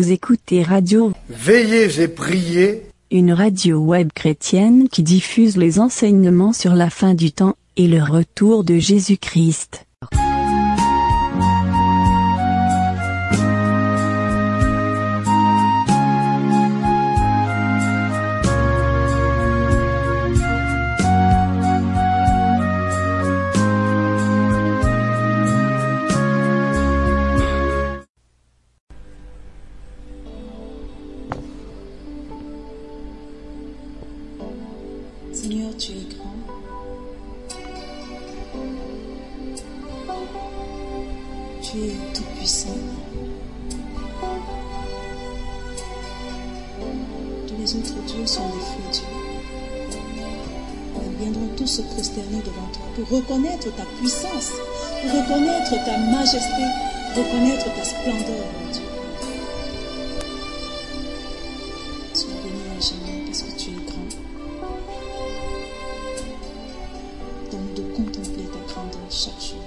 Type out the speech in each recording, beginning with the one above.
Vous écoutez Radio Veillez et priez, une radio web chrétienne qui diffuse les enseignements sur la fin du temps et le retour de Jésus-Christ. Seigneur, tu es grand. Tu es tout-puissant. Tous les autres dieux sont des faux dieux. Nous viendrons tous se prosterner devant toi pour reconnaître ta puissance, pour reconnaître ta majesté, pour reconnaître ta splendeur, mon Dieu. Sois béni à jamais parce que tu es grand. Donc de contempler ta grandeur chaque jour.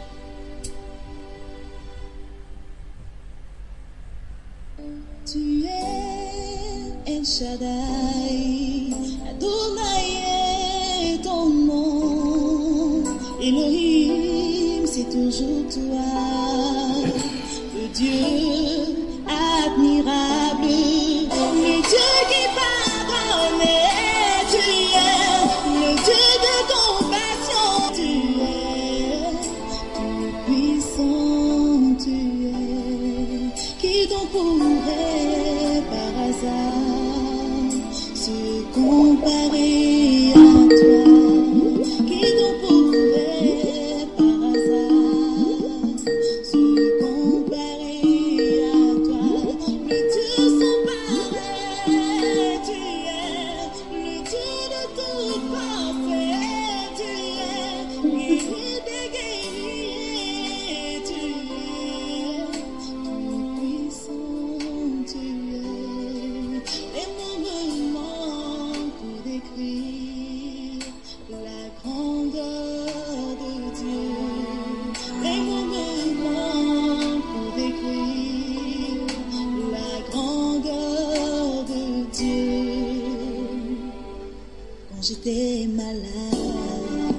Tu es El Shaddai, Adonai est ton nom, Elohim c'est toujours toi, le Dieu admirable, le Dieu qui pardonne, tu es le Dieu de compassion, tu es tout puissant, tu es, qui donc pourrait par hasard se comparer à toi, qui donc pourrait par hasard se comparer à toi, le Dieu sans pareil, tu es le Dieu de tout parfait, tu es guéri des guerriers, tu es tout puissant, tu es. Les mots me manquent pour décrire la grandeur de Dieu. Les mots me manquent pour décrire la grandeur de Dieu. Quand j'étais malade,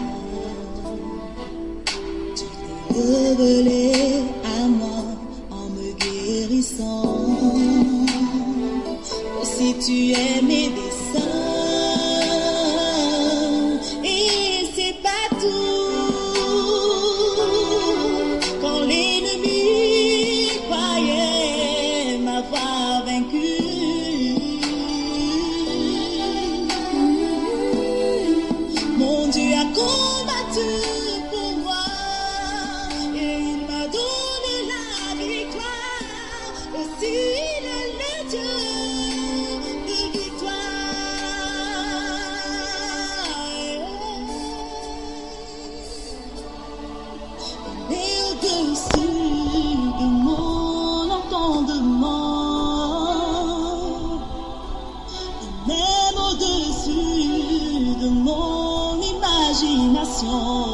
tu t'es révélé à moi en me guérissant. Aussi tu es médecin, et c'est pas tout. Quand l'ennemi croyait m'avoir vaincu, mon Dieu a combattu pour moi et il m'a donné la victoire. Aussi il est le Dieu de victoire. Il est au-dessus de mon entendement, même au-dessus de mon imagination.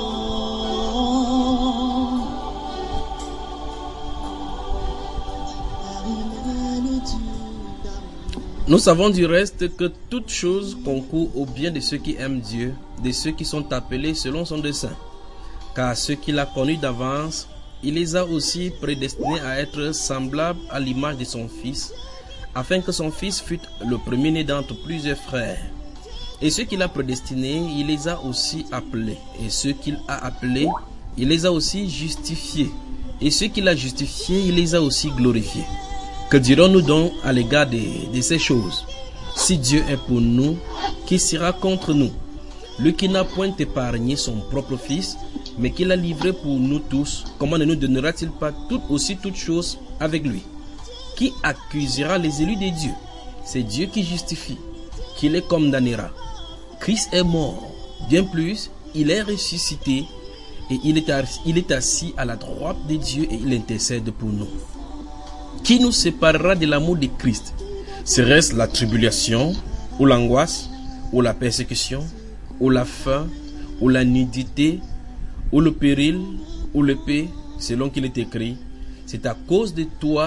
Nous savons du reste que toute chose concourt au bien de ceux qui aiment Dieu, de ceux qui sont appelés selon son dessein. Car ceux qu'il a connus d'avance, il les a aussi prédestinés à être semblables à l'image de son Fils, afin que son Fils fût le premier-né d'entre plusieurs frères. Et ceux qu'il a prédestinés, il les a aussi appelés. Et ceux qu'il a appelés, il les a aussi justifiés. Et ceux qu'il a justifiés, il les a aussi glorifiés. Que dirons-nous donc à l'égard de ces choses? Si Dieu est pour nous, qui sera contre nous? Lui qui n'a point épargné son propre Fils, mais qui l'a livré pour nous tous, comment ne nous donnera-t-il pas toutes choses avec lui? Qui accusera les élus de Dieu? C'est Dieu qui justifie. Qui les condamnera? Christ est mort. Bien plus, il est ressuscité et il est assis à la droite de Dieu et il intercède pour nous. Qui nous séparera de l'amour de Christ? Serait-ce la tribulation, ou l'angoisse, ou la persécution, ou la faim, ou la nudité, ou le péril, ou l'épée, selon qu'il est écrit, c'est à cause de toi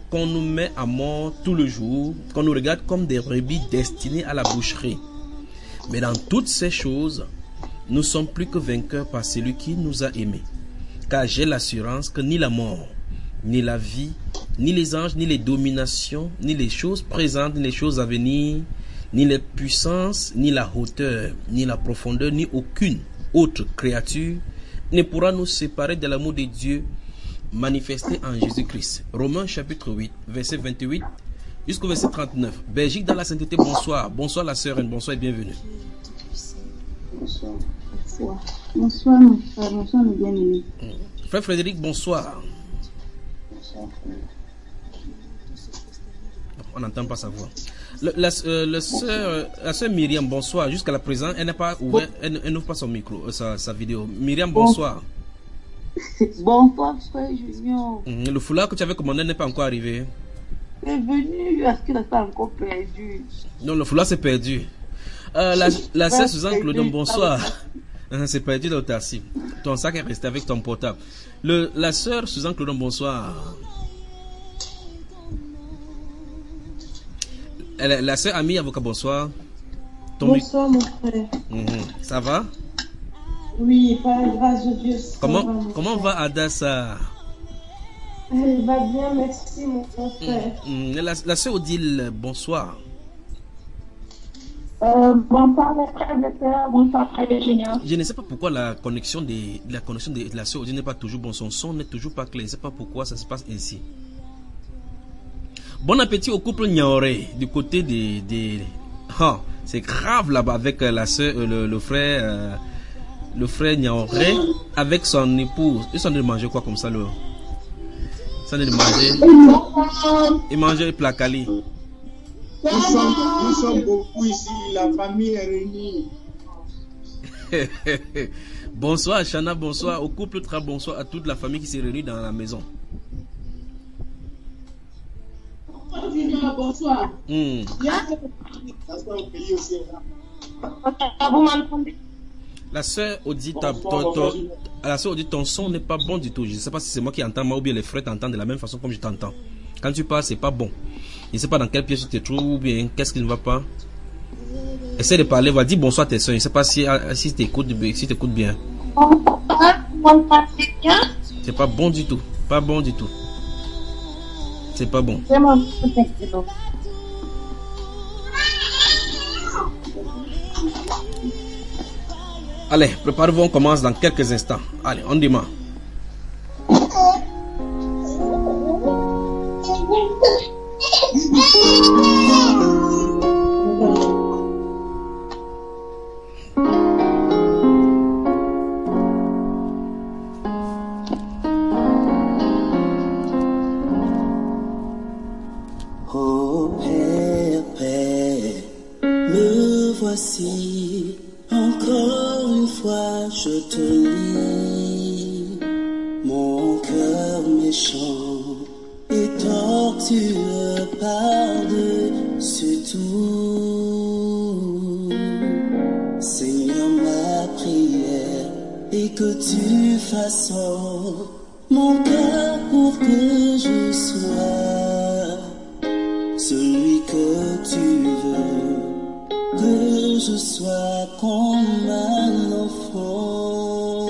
qu'on nous met à mort tout le jour, qu'on nous regarde comme des brebis destinées à la boucherie. Mais dans toutes ces choses, nous sommes plus que vainqueurs par celui qui nous a aimés. Car j'ai l'assurance que ni la mort, ni la vie, ni les anges, ni les dominations, ni les choses présentes, ni les choses à venir, ni les puissances, ni la hauteur, ni la profondeur, ni aucune autre créature ne pourra nous séparer de l'amour de Dieu manifesté en Jésus-Christ. Romains chapitre 8, verset 28 jusqu'au verset 39. Belgique dans la sainteté, bonsoir. Bonsoir la sœur, bonsoir et bienvenue. Bonsoir. Bonsoir mon frère, bonsoir mes bien-aimés. Frère Frédéric, bonsoir. On n'entend pas sa voix. La sœur Myriam, bonsoir. Jusqu'à la présent, elle n'a pas ouvert, elle n'ouvre pas son micro, sa vidéo. Myriam, bonsoir. Bonsoir, frère Junior. Le foulard que tu avais commandé n'est pas encore arrivé. C'est venu, est-ce qu'il n'a pas encore perdu? Non, le foulard s'est perdu. La sœur Suzanne Claudon, bonsoir. C'est perdu dans le taxi. Ton sac est resté avec ton portable. La sœur Suzanne Claudon, bonsoir. La sœur Ami Avocat, bonsoir. Bonsoir mon frère. Ça va? Oui, par la grâce de Dieu. Comment va Adassa? Elle va bien, merci mon frère. La sœur Odile, bonsoir. Bonsoir mes frères et sœurs, bonsoir frère Junior. Je ne sais pas pourquoi la connexion de la sœur Odile n'est pas toujours bonne. Son son n'est toujours pas clair. Je ne sais pas pourquoi ça se passe ainsi. Bon appétit au couple Niaoré du côté des c'est grave là-bas avec la sœur, le frère Niaoré avec son épouse. Ils sont en train de manger quoi comme ça là? Ils sont en train de manger. Ils mangent placali. Nous sommes beaucoup ici, la famille est réunie. Bonsoir Chana, bonsoir au couple, très bonsoir à toute la famille qui s'est réunie dans la maison. Bonsoir. La sœur Audit, ton son n'est pas bon du tout. Je ne sais pas si c'est moi qui entends mal ou bien les frères t'entendent de la même façon comme je t'entends. Quand tu parles, c'est pas bon. Je ne sais pas dans quelle pièce tu te trouves ou bien qu'est-ce qui ne va pas. Essaie de parler, va dire bonsoir à tes soeurs. Je ne sais pas si tu écoutes bien. C'est pas bon du tout. Pas bon du tout. C'est pas bon. Allez, préparez-vous, on commence dans quelques instants. Allez, on démarre. Oh Père, me voici, encore une fois je te lis, mon cœur méchant et tortueux par-dessus tout. Seigneur, ma prière est que tu façonnes mon cœur pour que je sois celui que tu veux, que je sois comme un enfant.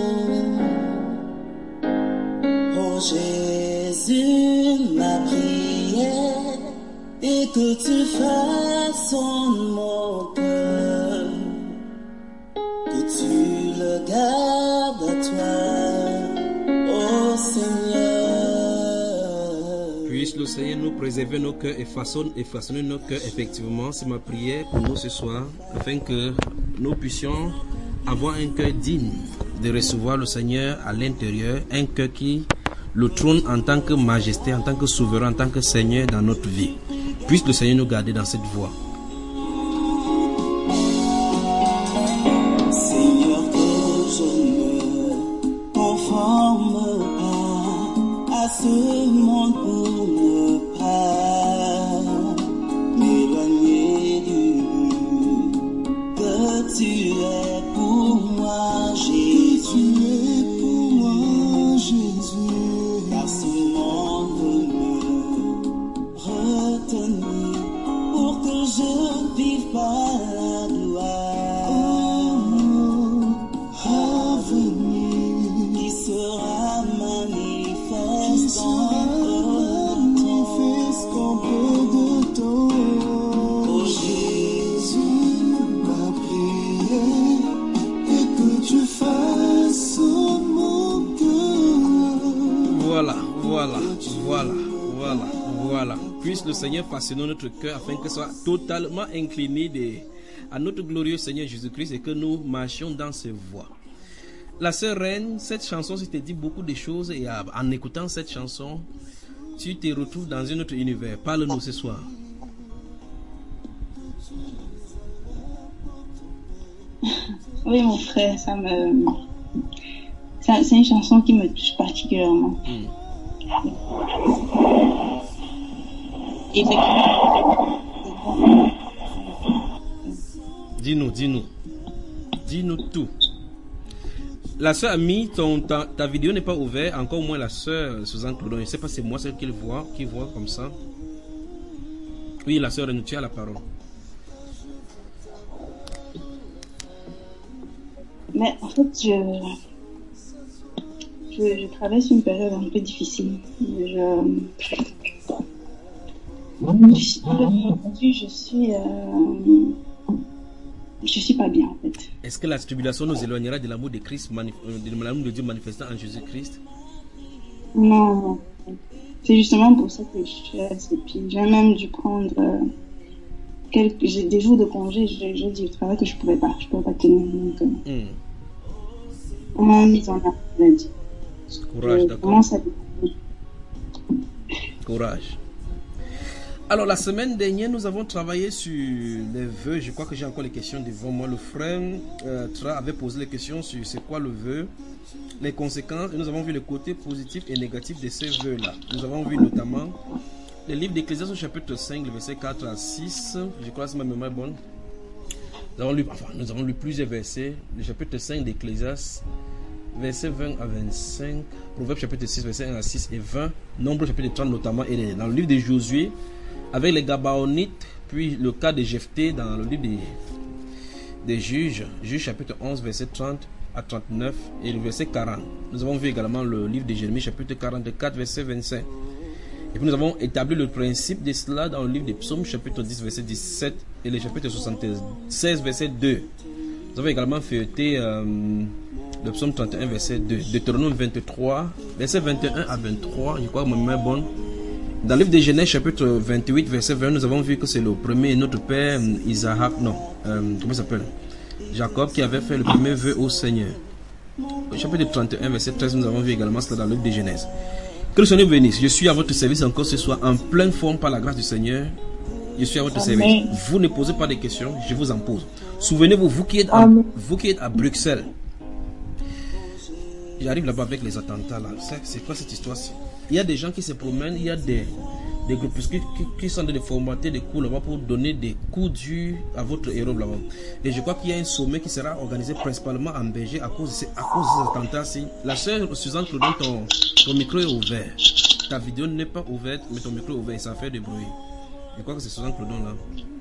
Oh Jésus, ma prière est que tu façonnes mon cœur, que tu le gardes à toi, oh Seigneur. Puisse le Seigneur nous préserver nos cœurs et façonner nos cœurs effectivement. C'est ma prière pour nous ce soir, afin que nous puissions avoir un cœur digne de recevoir le Seigneur à l'intérieur, un cœur qui le trône en tant que majesté, en tant que souverain, en tant que Seigneur dans notre vie. Puisse le Seigneur nous garder dans cette voie. Seigneur, que je ne conforme pas à ce monde pour ne pas m'éloigner du but que tu es pour moi, Jésus, car ce monde ne Voilà. Puisse le Seigneur façonner notre cœur afin que soit totalement incliné à notre glorieux Seigneur Jésus-Christ et que nous marchions dans ses voies. La sœur Reine, cette chanson, si te dit beaucoup de choses et en écoutant cette chanson, tu te retrouves dans un autre univers. Parle-nous ce soir. Oui, mon frère, c'est une chanson qui me touche particulièrement. Dis-nous tout. La sœur a mis ta vidéo n'est pas ouverte, encore moins la sœur Suzanne Clodon. Je ne sais pas si c'est moi celle qui voit comme ça. Oui, la sœur, tu as la parole. Mais en fait, je traverse une période un peu difficile. Aujourd'hui, je suis pas bien en fait. Est-ce que la tribulation nous éloignera de l'amour de Christ, de l'amour de Dieu manifestant en Jésus-Christ? Non. C'est justement pour ça que je suis à ce pied. J'ai même dû prendre des jours de congé. J'ai dit au travail que je pouvais pas tenir. Donc, on m'a mis en maladie. Courage, d'accord. Courage. Alors, la semaine dernière, nous avons travaillé sur les vœux. Je crois que j'ai encore les questions devant moi. Le frère Tra avait posé les questions sur c'est quoi le vœu, les conséquences. Et nous avons vu le côté positif et négatif de ces vœux-là. Nous avons vu notamment le livre d'Ecclésiaste au chapitre 5, le verset 4 à 6. Je crois que c'est ma mémoire bonne. Nous avons lu plusieurs versets. Le chapitre 5 d'Ecclésiaste, verset 20 à 25. Proverbe chapitre 6, verset 1 à 6 et 20. Nombre chapitre 30 notamment. Et dans le livre de Josué, avec les Gabaonites, puis le cas de Jephthé dans le livre des Juges, chapitre 11, verset 30 à 39 et le verset 40. Nous avons vu également le livre de Jérémie, chapitre 44, verset 25. Et puis nous avons établi le principe de cela dans le livre des Psaumes, chapitre 10, verset 17 et le chapitre 76, verset 2. Nous avons également feuilleté le Psaume 31, verset 2, Deutéronome 23, verset 21 à 23, je crois que ma mémoire est bonne. Dans le livre de Genèse, chapitre 28, verset 20, nous avons vu que c'est le premier, notre père comment s'appelle, Jacob, qui avait fait le premier vœu au Seigneur. Au chapitre 31, verset 13, nous avons vu également cela dans le livre de Genèse. Que le Seigneur bénisse. Je suis à votre service encore ce soir, en pleine forme par la grâce du Seigneur. Je suis à votre service. Vous ne posez pas de questions, je vous en pose. Souvenez-vous, vous qui êtes à Bruxelles. J'arrive là-bas avec les attentats là. C'est quoi cette histoire-ci? Il y a des gens qui se promènent, il y a des groupes qui sont en train de formater des coups là-bas pour donner des coups durs à votre héros là-bas. Et je crois qu'il y a un sommet qui sera organisé principalement en Belgique à cause de ces attentats-ci. La sœur Suzanne Claudon, ton micro est ouvert. Ta vidéo n'est pas ouverte, mais ton micro est ouvert et ça fait du bruit. Je crois que c'est Suzanne Claudon là.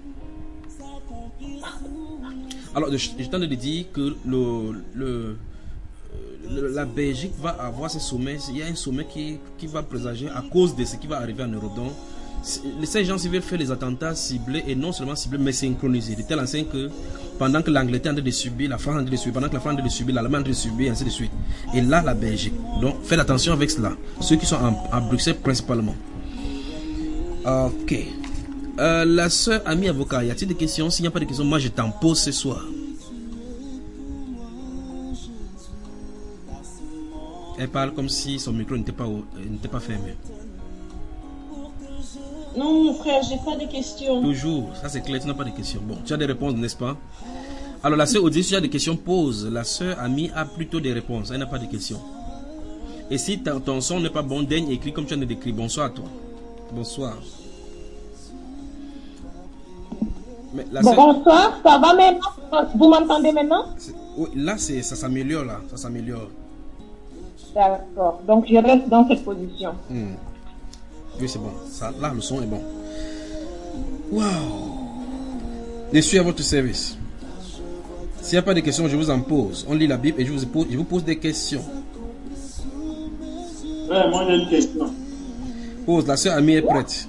Alors, je t'en ai dit que la Belgique va avoir ce sommet. Il y a un sommet qui va présager à cause de ce qui va arriver en Europe. Donc, ces gens veulent faire les attentats ciblés et non seulement ciblés mais synchronisés. De telle enseigne que pendant que l'Angleterre est en train de subir, la France est en train de subir, pendant que la France est en train de subir, l'Allemagne est en train de subir, et ainsi de suite. Et là, la Belgique. Donc, faites attention avec cela. Ceux qui sont à Bruxelles principalement. Ok. La sœur Ami Avocat, y a-t-il des questions? S'il n'y a pas de questions, moi je t'en pose ce soir. Elle parle comme si son micro n'était pas fermé. Non, mon frère, j'ai pas de questions. Toujours, ça c'est clair, tu n'as pas de questions. Bon, tu as des réponses, n'est-ce pas? Alors la sœur Odile, si tu as des questions, pose. La sœur Ami a plutôt des réponses, elle n'a pas de questions. Et si ton son n'est pas bon, daigne écrit comme tu en as décrit. Bonsoir à toi. Bonsoir. Mais la sœur... Bonsoir, ça va maintenant? Vous m'entendez maintenant? Oui, là ça s'améliore, là, ça s'améliore. D'accord, donc je reste dans cette position. Oui, c'est bon. Là, le son est bon. Waouh! Je suis à votre service. S'il n'y a pas de questions, je vous en pose. On lit la Bible et je vous pose des questions. Ouais, moi j'ai une question. Pose, la sœur Ami est prête.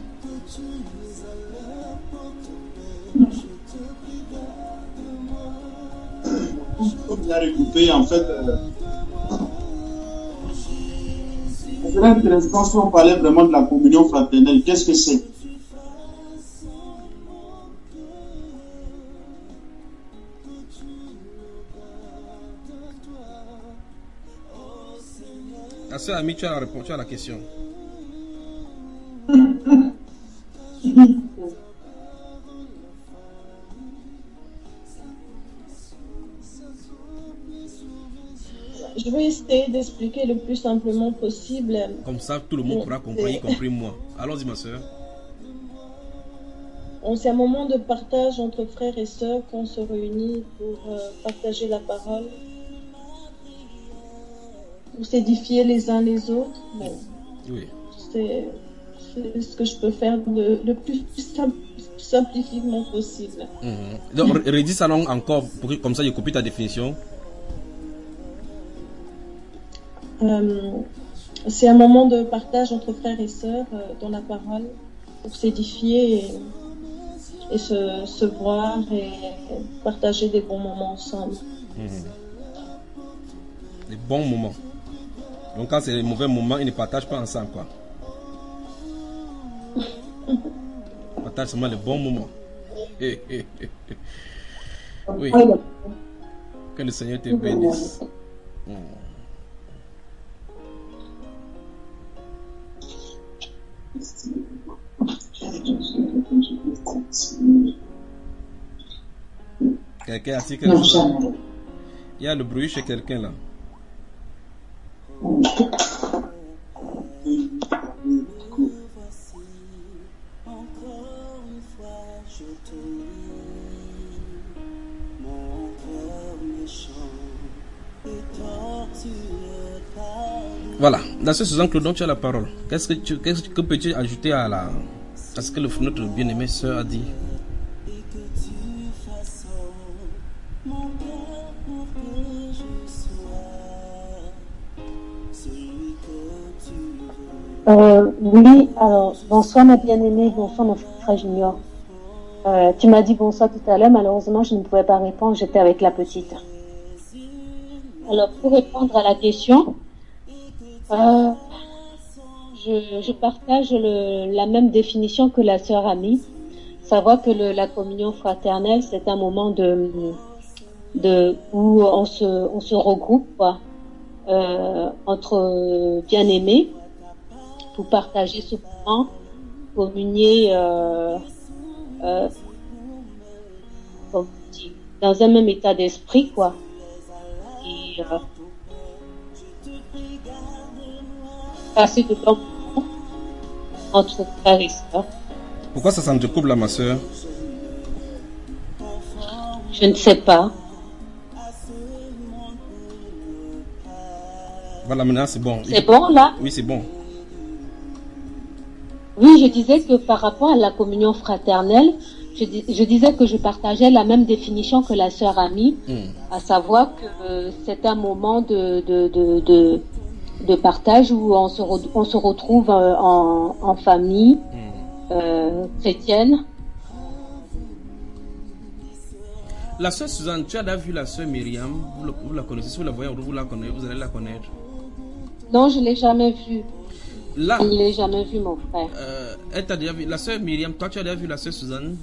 Comme il a recoupé, en fait, serait intéressant si on parlait vraiment de la communion fraternelle. Qu'est-ce que c'est? La sœur Ami, tu as la réponse, tu as la question. Je vais essayer d'expliquer le plus simplement possible. Comme ça, tout le monde pourra comprendre, y compris moi. Allons-y, ma sœur. C'est un moment de partage entre frères et sœurs qu'on se réunit pour partager la parole, pour s'édifier les uns les autres. Bon, Oui. c'est ce que je peux faire le plus simplifiquement possible. Donc, redis ça encore, pour que, comme ça, je copie ta définition. C'est un moment de partage entre frères et sœurs dans la parole, pour s'édifier et se voir et partager des bons moments ensemble. Des bons moments. Donc quand c'est les mauvais moments, ils ne partagent pas ensemble, quoi. Ils partagent seulement les bons moments. Oui. Que le Seigneur te bénisse. Quelqu'un a dit quelque chose? Il y a le bruit chez quelqu'un là. Voilà, dans ce Suzanne Claudon, tu as la parole. Que peux-tu ajouter à ce que notre bien-aimée sœur a dit? Oui, alors bonsoir ma bien-aimée, bonsoir mon frère Junior. Tu m'as dit bonsoir tout à l'heure, malheureusement je ne pouvais pas répondre, j'étais avec la petite. Alors pour répondre à la question, je partage la même définition que la sœur Ami, savoir que la communion fraternelle c'est un moment où on se regroupe quoi, entre bien-aimés pour partager ce moment, communier dans un même état d'esprit quoi. Et passer de bons moments entre frères et sœurs. Pourquoi ça s'entrecoupe là, ma soeur? Je ne sais pas. Voilà, maintenant c'est bon. C'est bon là? Oui, c'est bon. Oui, je disais que par rapport à la communion fraternelle, je disais que je partageais la même définition que la sœur Ami, à savoir que c'est un moment de partage où on se retrouve en famille chrétienne. La sœur Suzanne, tu as déjà vu la sœur Myriam? Vous la connaissez? Si vous la voyez, vous allez la connaître. Non, je ne l'ai jamais vue. Là, je ne l'ai jamais vue, mon frère. Elle t'a déjà vu. La sœur Myriam, toi tu as déjà vu la sœur Suzanne?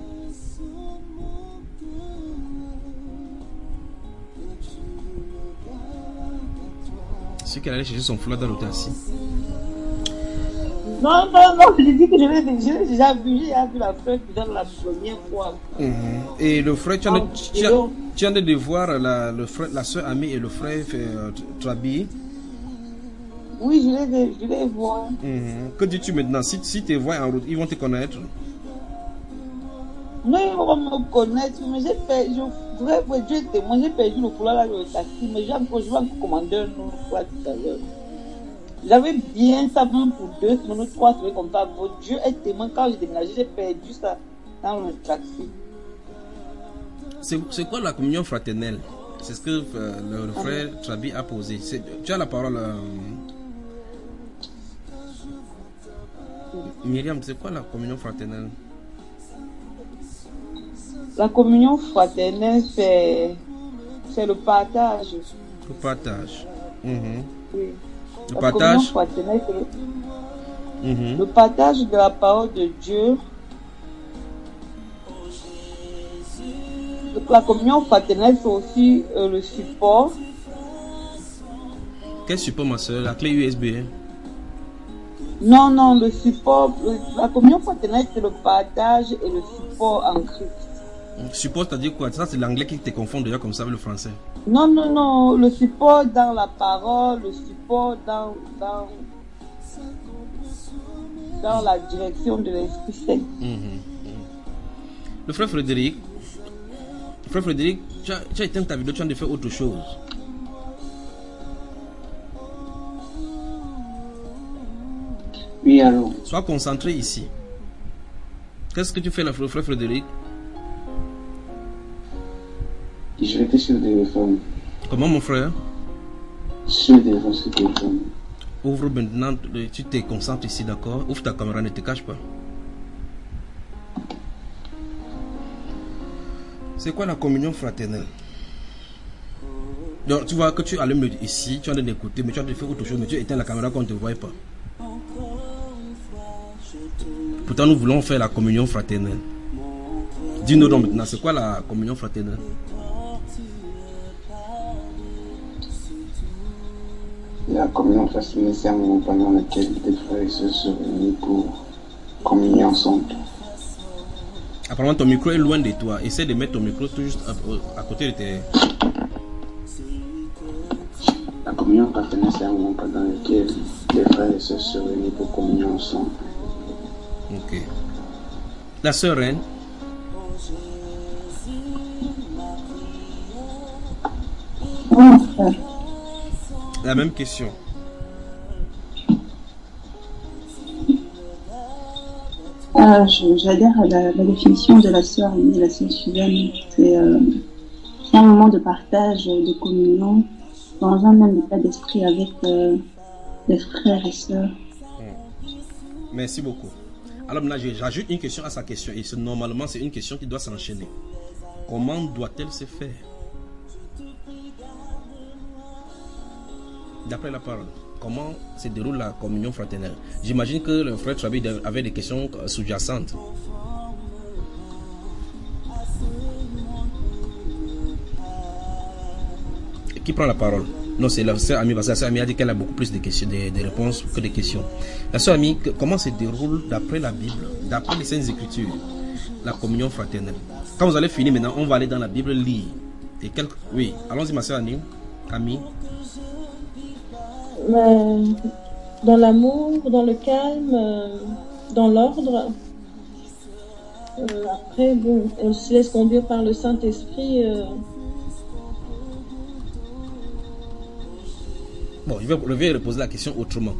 C'est qu'elle allait chercher son foulard dans l'hôtel assis. Non, je dis que je l'ai déjà vu. J'ai vu la frère qui donne la première fois. Et le frère, tu as de voir la sœur Ami et le frère Trabi. Oui, je les vois. Que dis-tu maintenant? Si tu les vois en route, ils vont te connaître? Non, ils vont me connaître, mais j'ai perdu, j'ai perdu le foulard là dans le taxi, mais je vais encore commander un autre foulard tout à l'heure. J'avais bien ça même pour 2 semaines ou 3 semaines comme ça. Votre Dieu est tellement, quand j'ai déménagé, j'ai perdu ça dans le taxi. C'est quoi la communion fraternelle? C'est ce que le frère Trabi a posé. Tu as la parole. Myriam, c'est quoi la communion fraternelle? La communion fraternelle, c'est le partage. Le partage. Oui. Le La partage. communion fraternelle, c'est le partage de la parole de Dieu. Donc, la communion fraternelle, c'est aussi le support. Quel support, ma soeur? La clé USB. Hein? Non, le support. La communion fraternelle, c'est le partage et le support en Christ. Support, c'est-à-dire quoi? Ça, c'est l'anglais qui te confond déjà comme ça avec le français. Non, le support dans la parole, le support dans la direction de l'Esprit Saint. Le frère Frédéric, tu as éteint ta vidéo, tu as de faire autre chose. Oui, allô. Sois concentré ici. Qu'est-ce que tu fais là, frère Frédéric? Je vais être sur le téléphone. Comment, mon frère? Sur le téléphone. Ouvre maintenant, tu te concentres ici, d'accord? Ouvre ta caméra, ne te cache pas. C'est quoi la communion fraternelle? Donc, tu vois que tu allumes ici, tu es en train d'écouter, mais tu es en train de faire autre chose, mais tu éteins la caméra qu'on ne te voit pas. Pourtant, nous voulons faire la communion fraternelle. Dis-nous donc maintenant, c'est quoi la communion fraternelle? La communion fraternelle, c'est un moment pendant lequel des frères et sœurs se réunissent pour communier ensemble. Apparemment, ton micro est loin de toi. Essaie de mettre ton micro tout juste à côté de tes... La communion fraternelle, c'est un moment pendant lequel des frères et sœurs se réunissent pour communier ensemble. Ok. La sœur Reine. La même question. J'adhère à la définition de la sœur Aimée, la sœur Suzanne. C'est un moment de partage, de communion, dans un même état d'esprit avec les frères et sœurs. Merci beaucoup. Alors maintenant, j'ajoute une question à sa question. Et normalement, c'est une question qui doit s'enchaîner. Comment doit-elle se faire? D'après la parole, comment se déroule la communion fraternelle? J'imagine que le frère Trabi avait des questions sous-jacentes. Qui prend la parole? Non, c'est la sœur Amie, parce que la sœur Amie a dit qu'elle a beaucoup plus de questions, des réponses que des questions. La sœur Amie, comment se déroule d'après la Bible, d'après les Saintes Écritures, la communion fraternelle? Quand vous allez finir maintenant, on va aller dans la Bible lire. Et oui, allons-y ma sœur Amie. Dans l'amour, dans le calme, dans l'ordre. Après, bon, on se laisse conduire par le Saint-Esprit. Bon, je vais reposer la question autrement.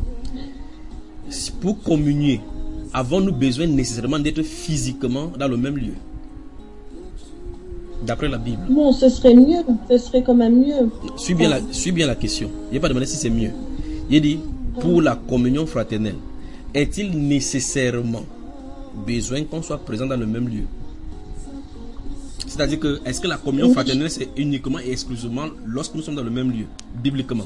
Pour communier, avons-nous besoin nécessairement d'être physiquement dans le même lieu? D'après la Bible. Bon, ce serait mieux. Ce serait quand même mieux. Suis bien la question. Il n'y a pas demandé si c'est mieux. Il dit, pour la communion fraternelle, est-il nécessairement besoin qu'on soit présent dans le même lieu? C'est-à-dire que, est-ce que la communion fraternelle, c'est uniquement et exclusivement lorsque nous sommes dans le même lieu, bibliquement?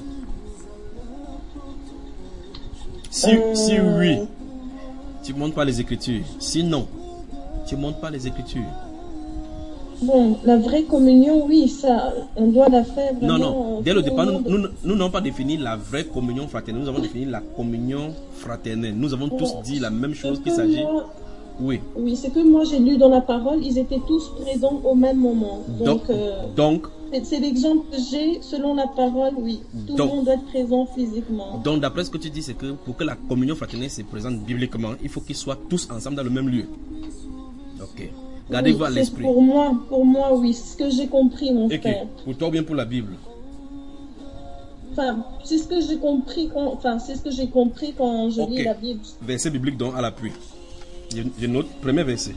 Si oui, tu ne montres pas les Écritures. Sinon, tu ne montres pas les Écritures. Bon, la vraie communion, oui, ça, on doit la faire vraiment. Non, dès le départ, nous n'avons pas défini la vraie communion fraternelle. Nous avons défini la communion fraternelle. Nous avons tous dit la même chose qu'il s'agit. Oui. Oui, c'est que moi j'ai lu dans la parole, ils étaient tous présents au même moment. Donc c'est l'exemple que j'ai selon la parole, oui. Tout le monde doit être présent physiquement. Donc d'après ce que tu dis, c'est que pour que la communion fraternelle se présente bibliquement, il faut qu'ils soient tous ensemble dans le même lieu. Ok. Gardez-vous à l'esprit. Pour moi, oui, c'est ce que j'ai compris, mon frère. Pour toi ou bien pour la Bible? Enfin, c'est ce que j'ai compris quand je lis la Bible. Verset biblique donc à l'appui. Je note, premier verset.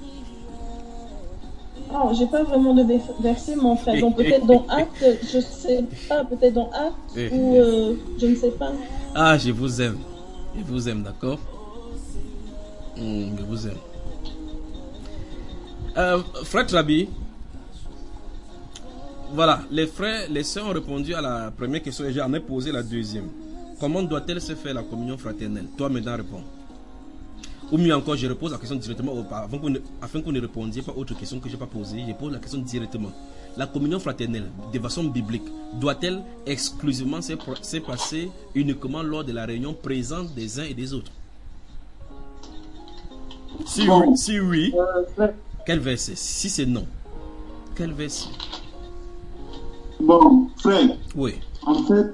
Oh, j'ai pas vraiment de verset, mon frère. Donc peut-être dans Actes, je sais pas, peut-être dans Actes ou je ne sais pas. Ah, je vous aime. Je vous aime, d'accord? Je vous aime. Frère Trabi, voilà, les frères, les sœurs ont répondu à la première question et j'en ai posé la deuxième. comment doit-elle se faire la communion fraternelle? Toi maintenant réponds. Ou mieux encore, je repose la question directement afin que vous ne répondiez pas à autre question que je n'ai pas posée. Je pose la question directement. La communion fraternelle, de façon biblique, doit-elle exclusivement se passer uniquement lors de la réunion présente des uns et des autres? Si oui, quel verset? Si c'est non, quel verset? Bon, frère. Oui. En fait,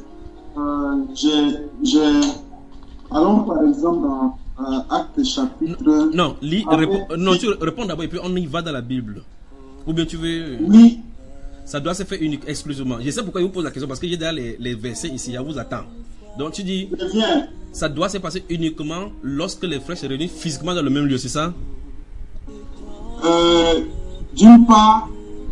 allons par exemple dans Actes chapitre... Non, tu réponds d'abord et puis on y va dans la Bible. Ou bien tu veux... Oui. Ça doit se faire exclusivement. Je sais pourquoi je vous pose la question, parce que j'ai déjà les versets ici, je vous attends. Donc tu dis, ça doit se passer uniquement lorsque les frères se réunissent physiquement dans le même lieu, c'est ça? D'une part,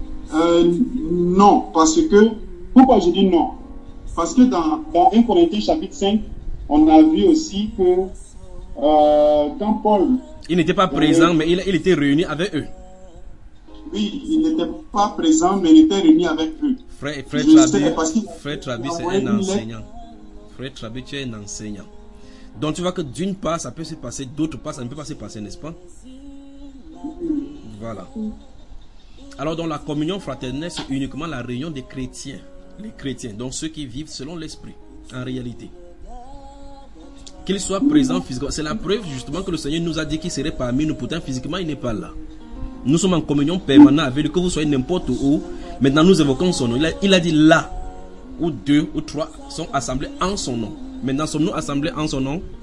non, parce que... Pourquoi je dis non? Parce que dans 1 Corinthiens chapitre 5, on a vu aussi que quand Paul... Il n'était pas présent, mais il était réuni avec eux. Oui, il n'était pas présent, mais il était réuni avec eux. Frère Trabi, c'est un enseignant. Frère Trabi, tu es un enseignant. Donc tu vois que d'une part, ça peut se passer, d'autre part, ça ne peut pas se passer, n'est-ce pas? Voilà. Alors, dans la communion fraternelle, c'est uniquement la réunion des chrétiens. Les chrétiens, donc ceux qui vivent selon l'esprit, en réalité. Qu'ils soient présents physiquement. C'est la preuve justement que le Seigneur nous a dit qu'il serait parmi nous. Pourtant, physiquement, il n'est pas là. Nous sommes en communion permanente avec lui, que vous soyez n'importe où. Maintenant, nous évoquons son nom. Il a dit là, où 2 ou 3 sont assemblés en son nom. Maintenant, sommes-nous assemblés en son nom?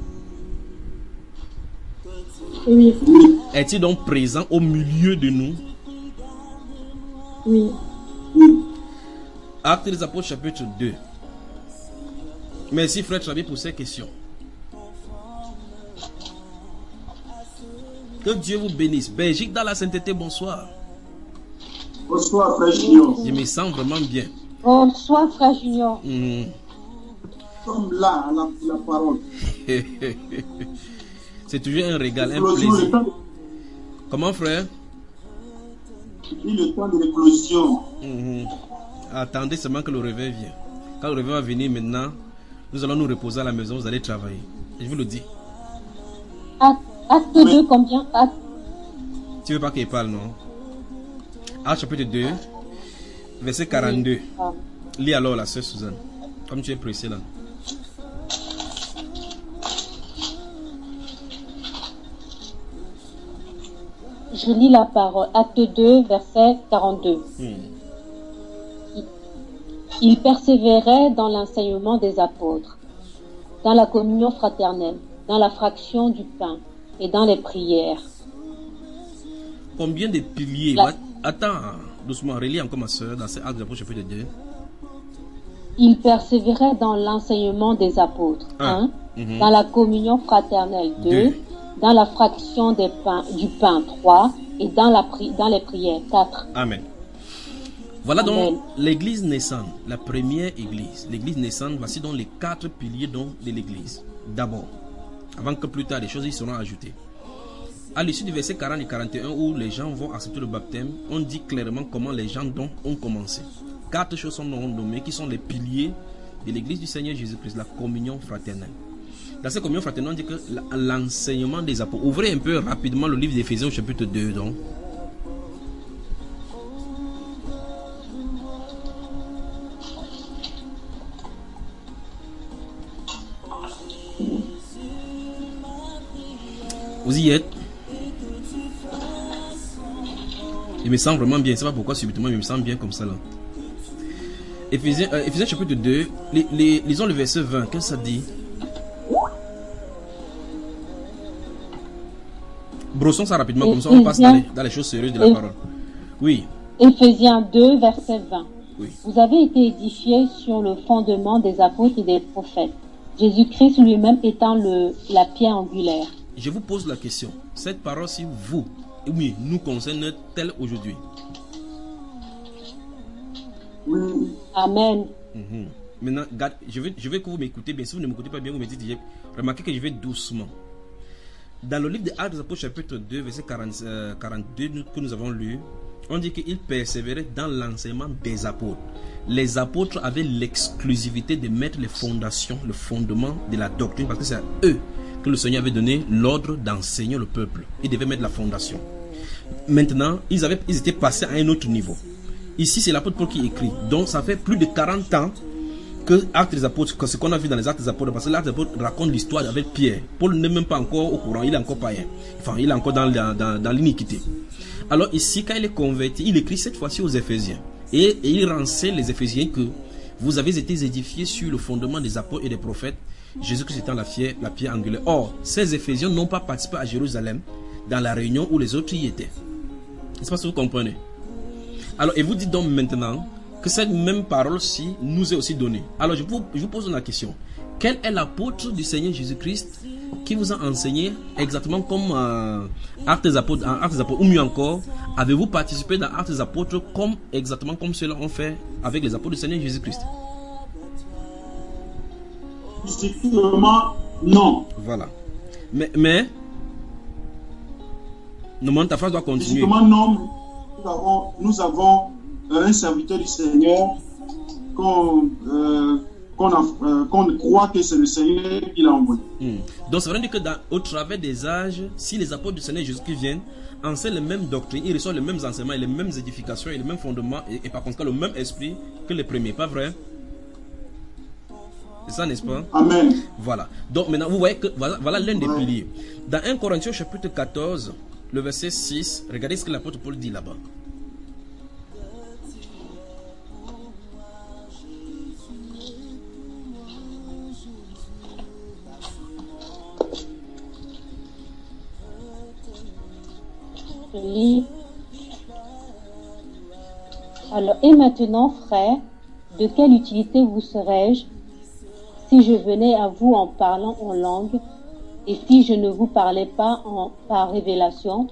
Oui. Est-il donc présent au milieu de nous? Oui. Actes des Apôtres chapitre 2. Merci frère Trabi pour ces questions. Que Dieu vous bénisse. Belgique dans la sainteté, bonsoir. Bonsoir frère Junior. Je me sens vraiment bien. Bonsoir frère Junior. Nous sommes là à la parole. C'est toujours un régal, un plaisir. Comment frère? Le temps de l'éclosion. Attendez seulement que le réveil vienne. Quand le réveil va venir maintenant, nous allons nous reposer à la maison, vous allez travailler. Et je vous le dis. Acte 2, combien? Tu veux pas qu'il parle, non? Acte chapitre 2, verset 42. Lis alors la sœur Suzanne, comme tu es pressé là. Je lis la parole. Acte 2, verset 42. Il persévérait dans l'enseignement des apôtres, dans la communion fraternelle, dans la fraction du pain et dans les prières. Combien de piliers? Attends, doucement, relis encore ma soeur dans ces actes de chapitre 2. Il persévérait dans l'enseignement des apôtres, 1. Dans la communion fraternelle, 2. Dans la fraction du pain, 3. Et dans les prières, 4. Amen. Voilà donc l'église naissante, la première église. L'église naissante, voici donc les 4 piliers donc de l'église. D'abord, avant que plus tard les choses y seront ajoutées. À l'issue du verset 40 et 41 où les gens vont accepter le baptême, on dit clairement comment les gens donc ont commencé. 4 choses sont nommées qui sont les piliers de l'église du Seigneur Jésus-Christ, la communion fraternelle. Dans cette communion fraternelle, on dit que l'enseignement des apôtres. Ouvrez un peu rapidement le livre d'Éphésiens au chapitre 2 donc. Vous y êtes? Je me sens vraiment bien. Je ne sais pas pourquoi subitement je me sens bien comme ça là. Éphésiens chapitre 2, lisons le verset 20. Qu'est-ce que ça dit? Brossons ça rapidement, comme ça on passe dans les choses sérieuses de la parole. Oui. Éphésiens 2, verset 20. Oui. Vous avez été édifiés sur le fondement des apôtres et des prophètes, Jésus-Christ lui-même étant la pierre angulaire. Je vous pose la question. Cette parole, si oui, nous concerne-t-elle aujourd'hui? Oui. Amen. Maintenant, je veux que vous m'écoutez bien. Si vous ne m'écoutez pas bien, vous me dites, remarquez que je vais doucement. Dans le livre des Actes des Apôtres, chapitre 2, verset 42 que nous avons lu, on dit qu'il persévérait dans l'enseignement des apôtres. les apôtres avaient l'exclusivité de mettre les fondations, le fondement de la doctrine, parce que c'est à eux que le Seigneur avait donné l'ordre d'enseigner le peuple. Ils devaient mettre la fondation. Maintenant, ils étaient passés à un autre niveau. Ici, c'est l'apôtre Paul qui écrit. Donc, ça fait plus de 40 ans que Actes des Apôtres, que ce qu'on a vu dans les Actes des Apôtres, parce que l'Actes des Apôtres raconte l'histoire avec Pierre. Paul n'est même pas encore au courant, il est encore païen. Enfin, il est encore dans l'iniquité. Alors ici, quand il est converti, il écrit cette fois-ci aux Éphésiens. Et il renseigne les Éphésiens que vous avez été édifiés sur le fondement des apôtres et des prophètes, Jésus-Christ étant la pierre angulaire. Or, ces Éphésiens n'ont pas participé à Jérusalem dans la réunion où les autres y étaient. Est-ce que vous comprenez? Alors, et vous dites donc maintenant que cette même parole-ci nous est aussi donnée. Alors, je vous pose la question. Quel est l'apôtre du Seigneur Jésus-Christ qui vous a enseigné exactement comme Actes des Apôtres, ou mieux encore, avez-vous participé dans Actes des Apôtres exactement comme cela ont fait avec les apôtres du Seigneur Jésus-Christ? Strictement, non. Voilà. Mais non, ta phrase doit continuer. Strictement, non. Nous avons un serviteur du Seigneur qu'on croit que c'est le Seigneur qui l'a envoyé. Donc ça veut dire que au travers des âges, si les apôtres du Seigneur Jésus-Christ viennent, enseignent les mêmes doctrines, ils reçoivent les mêmes enseignements, et les mêmes édifications et les mêmes fondements, et par conséquent le même esprit que les premiers, pas vrai? C'est ça, n'est-ce pas? Amen. Voilà. Donc maintenant, vous voyez que voilà l'un des piliers. Dans 1 Corinthiens chapitre 14, le verset 6, regardez ce que l'apôtre Paul dit là-bas. Alors, et maintenant, frères, de quelle utilité vous serais-je si je venais à vous en parlant en langue et si je ne vous parlais pas par révélation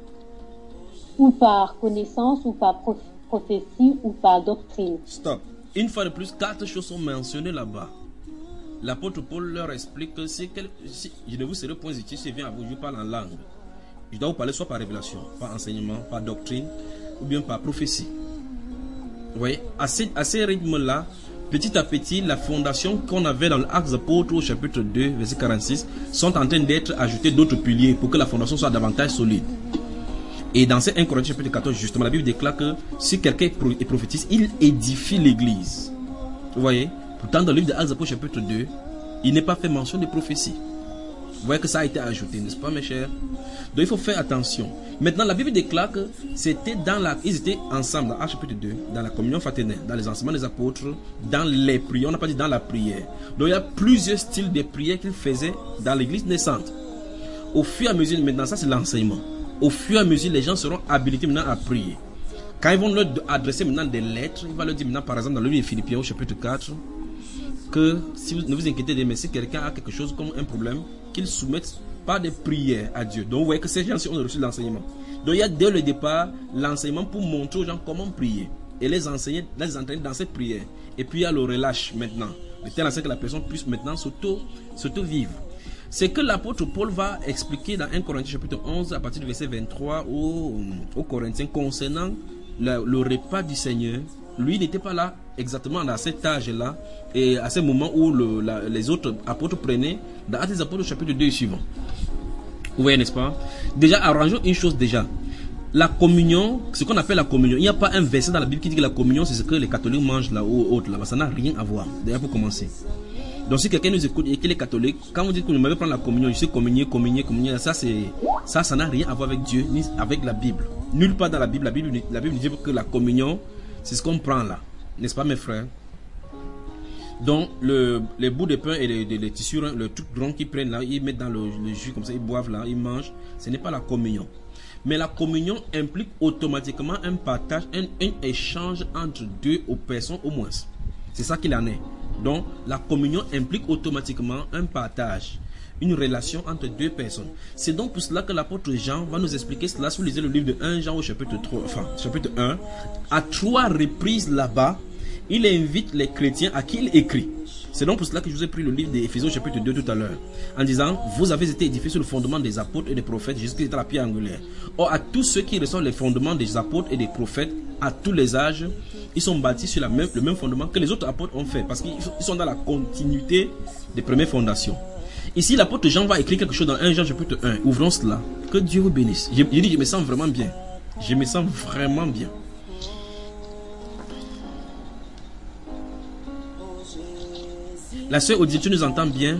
ou par connaissance ou par prophétie ou par doctrine? Stop. Une fois de plus, 4 choses sont mentionnées là-bas. L'apôtre Paul leur explique que si je ne vous serai point utile si je viens à vous, je parle en langue. Je dois vous parler soit par révélation, par enseignement, par doctrine ou bien par prophétie. Vous voyez, à ces rythmes-là, petit à petit, la fondation qu'on avait dans l'Actes des Apôtres au chapitre 2, verset 46, sont en train d'être ajoutées d'autres piliers pour que la fondation soit davantage solide. Et dans ces 1 Corinthiens chapitre 14, justement, la Bible déclare que si quelqu'un est prophétise, il édifie l'église. Vous voyez, pourtant dans le livre de Actes des Apôtres chapitre 2, il n'est pas fait mention de prophétie. Vous voyez que ça a été ajouté, n'est-ce pas mes chers? Donc il faut faire attention. Maintenant la Bible déclare que ils étaient ensemble dans Actes chapitre 2, dans la communion fraternelle, dans les enseignements des apôtres, dans les prières, on n'a pas dit dans la prière. Donc il y a plusieurs styles de prières qu'ils faisaient dans l'église naissante. Au fur et à mesure, maintenant ça c'est l'enseignement. Au fur et à mesure, les gens seront habilités maintenant à prier. Quand ils vont leur adresser maintenant des lettres, il va leur dire maintenant par exemple dans le livre de Philippiens au chapitre 4, que si vous ne vous inquiétez pas, mais si quelqu'un a quelque chose comme un problème, qu'il soumette par des prières à Dieu. Donc vous voyez que ces gens-ci ont reçu l'enseignement. Donc il y a dès le départ l'enseignement pour montrer aux gens comment prier et les enseigner, les entraîner dans cette prière. Et puis il y a le relâche maintenant, de telle sorte que la personne puisse maintenant s'auto-vivre. C'est que l'apôtre Paul va expliquer dans 1 Corinthiens chapitre 11 à partir du verset 23 aux Corinthiens concernant le repas du Seigneur. Lui n'était pas là exactement à cet âge-là et à ce moment où les autres apôtres prenaient dans Actes des Apôtres chapitre 2 suivant. Vous voyez, n'est-ce pas? Déjà, arrangeons une chose déjà. La communion, ce qu'on appelle la communion, il n'y a pas un verset dans la Bible qui dit que la communion c'est ce que les catholiques mangent là ou autre là. Ça n'a rien à voir. Déjà pour commencer. Donc si quelqu'un nous écoute et qu'il est catholique, quand vous dites que vous m'avez prendre la communion, je sais communier, ça n'a rien à voir avec Dieu ni avec la Bible. Nulle part dans la Bible dit que la communion c'est ce qu'on prend là, n'est-ce pas mes frères? Donc les bouts de pain et les tissus, le truc rond qu'ils prennent là, ils mettent dans le jus comme ça, ils boivent là, ils mangent, ce n'est pas la communion. Mais la communion implique automatiquement un partage, un échange entre deux personnes au moins. C'est ça qu'il en est. Donc la communion implique automatiquement un partage, une relation entre deux personnes. C'est donc pour cela que l'apôtre Jean va nous expliquer cela. Si vous lisez le livre de 1 Jean au chapitre 1, à 3 reprises là-bas, il invite les chrétiens à qui il écrit. C'est donc pour cela que je vous ai pris le livre d'Éphésiens chapitre 2 tout à l'heure, en disant, vous avez été édifiés sur le fondement des apôtres et des prophètes, Jésus-Christ est la pierre angulaire. Or, à tous ceux qui reçoivent les fondements des apôtres et des prophètes, à tous les âges, ils sont bâtis sur le même fondement que les autres apôtres ont fait, parce qu'ils sont dans la continuité des premières fondations. Ici, l'apôtre Jean va écrire quelque chose dans 1 Jean chapitre 1. Ouvrons cela. Que Dieu vous bénisse. Je dis, je me sens vraiment bien. Je me sens vraiment bien. La sœur Odile, tu nous entends bien?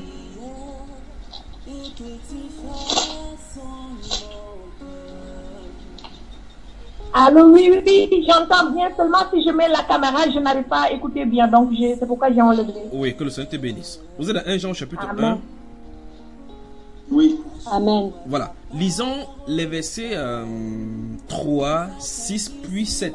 Allô, oui, j'entends bien. Seulement si je mets la caméra, je n'arrive pas à écouter bien. Donc, c'est pourquoi j'ai enlevé. Oui, que le Seigneur te bénisse. Vous êtes dans 1 Jean chapitre Amen. 1. Oui. Amen. Voilà. Lisons les versets 3, 6, puis 7.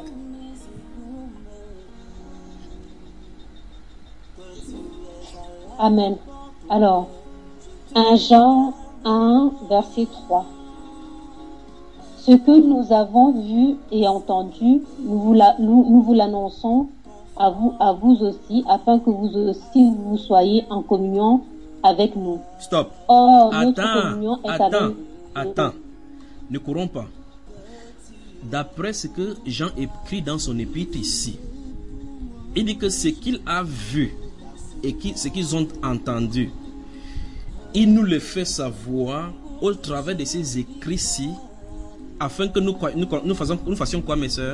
Amen. Alors, 1 Jean 1, verset 3. Ce que nous avons vu et entendu, nous vous l'annonçons à vous aussi, afin que vous aussi vous soyez en communion avec nous. Stop. Oh, notre communion est avec Attends. Ne courons pas. D'après ce que Jean écrit dans son épître ici, il dit que ce qu'il a vu et ce qu'ils ont entendu, il nous le fait savoir au travers de ces écrits-ci, afin que nous fassions quoi, mes sœurs?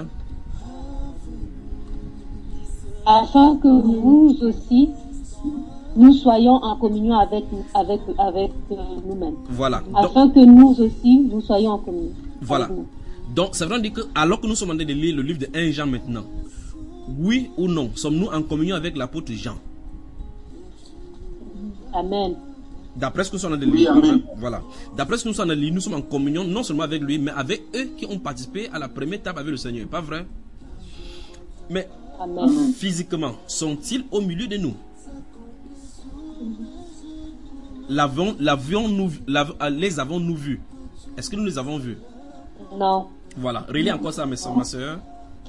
Afin que vous aussi, nous soyons en communion avec nous-mêmes. Voilà. Afin que nous aussi, nous soyons en communion. Voilà. Donc, ça veut dire que, alors que nous sommes en train de lire le livre de 1 Jean maintenant, oui ou non, sommes-nous en communion avec l'apôtre Jean? Amen. D'après ce que nous sommes en train de lire, oui, voilà. D'après ce que nous sommes en train de lire, nous sommes en communion non seulement avec lui, mais avec eux qui ont participé à la première étape avec le Seigneur. Pas vrai? Mais Amen. Physiquement, sont-ils au milieu de nous? Les avons-nous vus? Est-ce que nous les avons vus? Non. Voilà. Relis encore ça, ma soeur.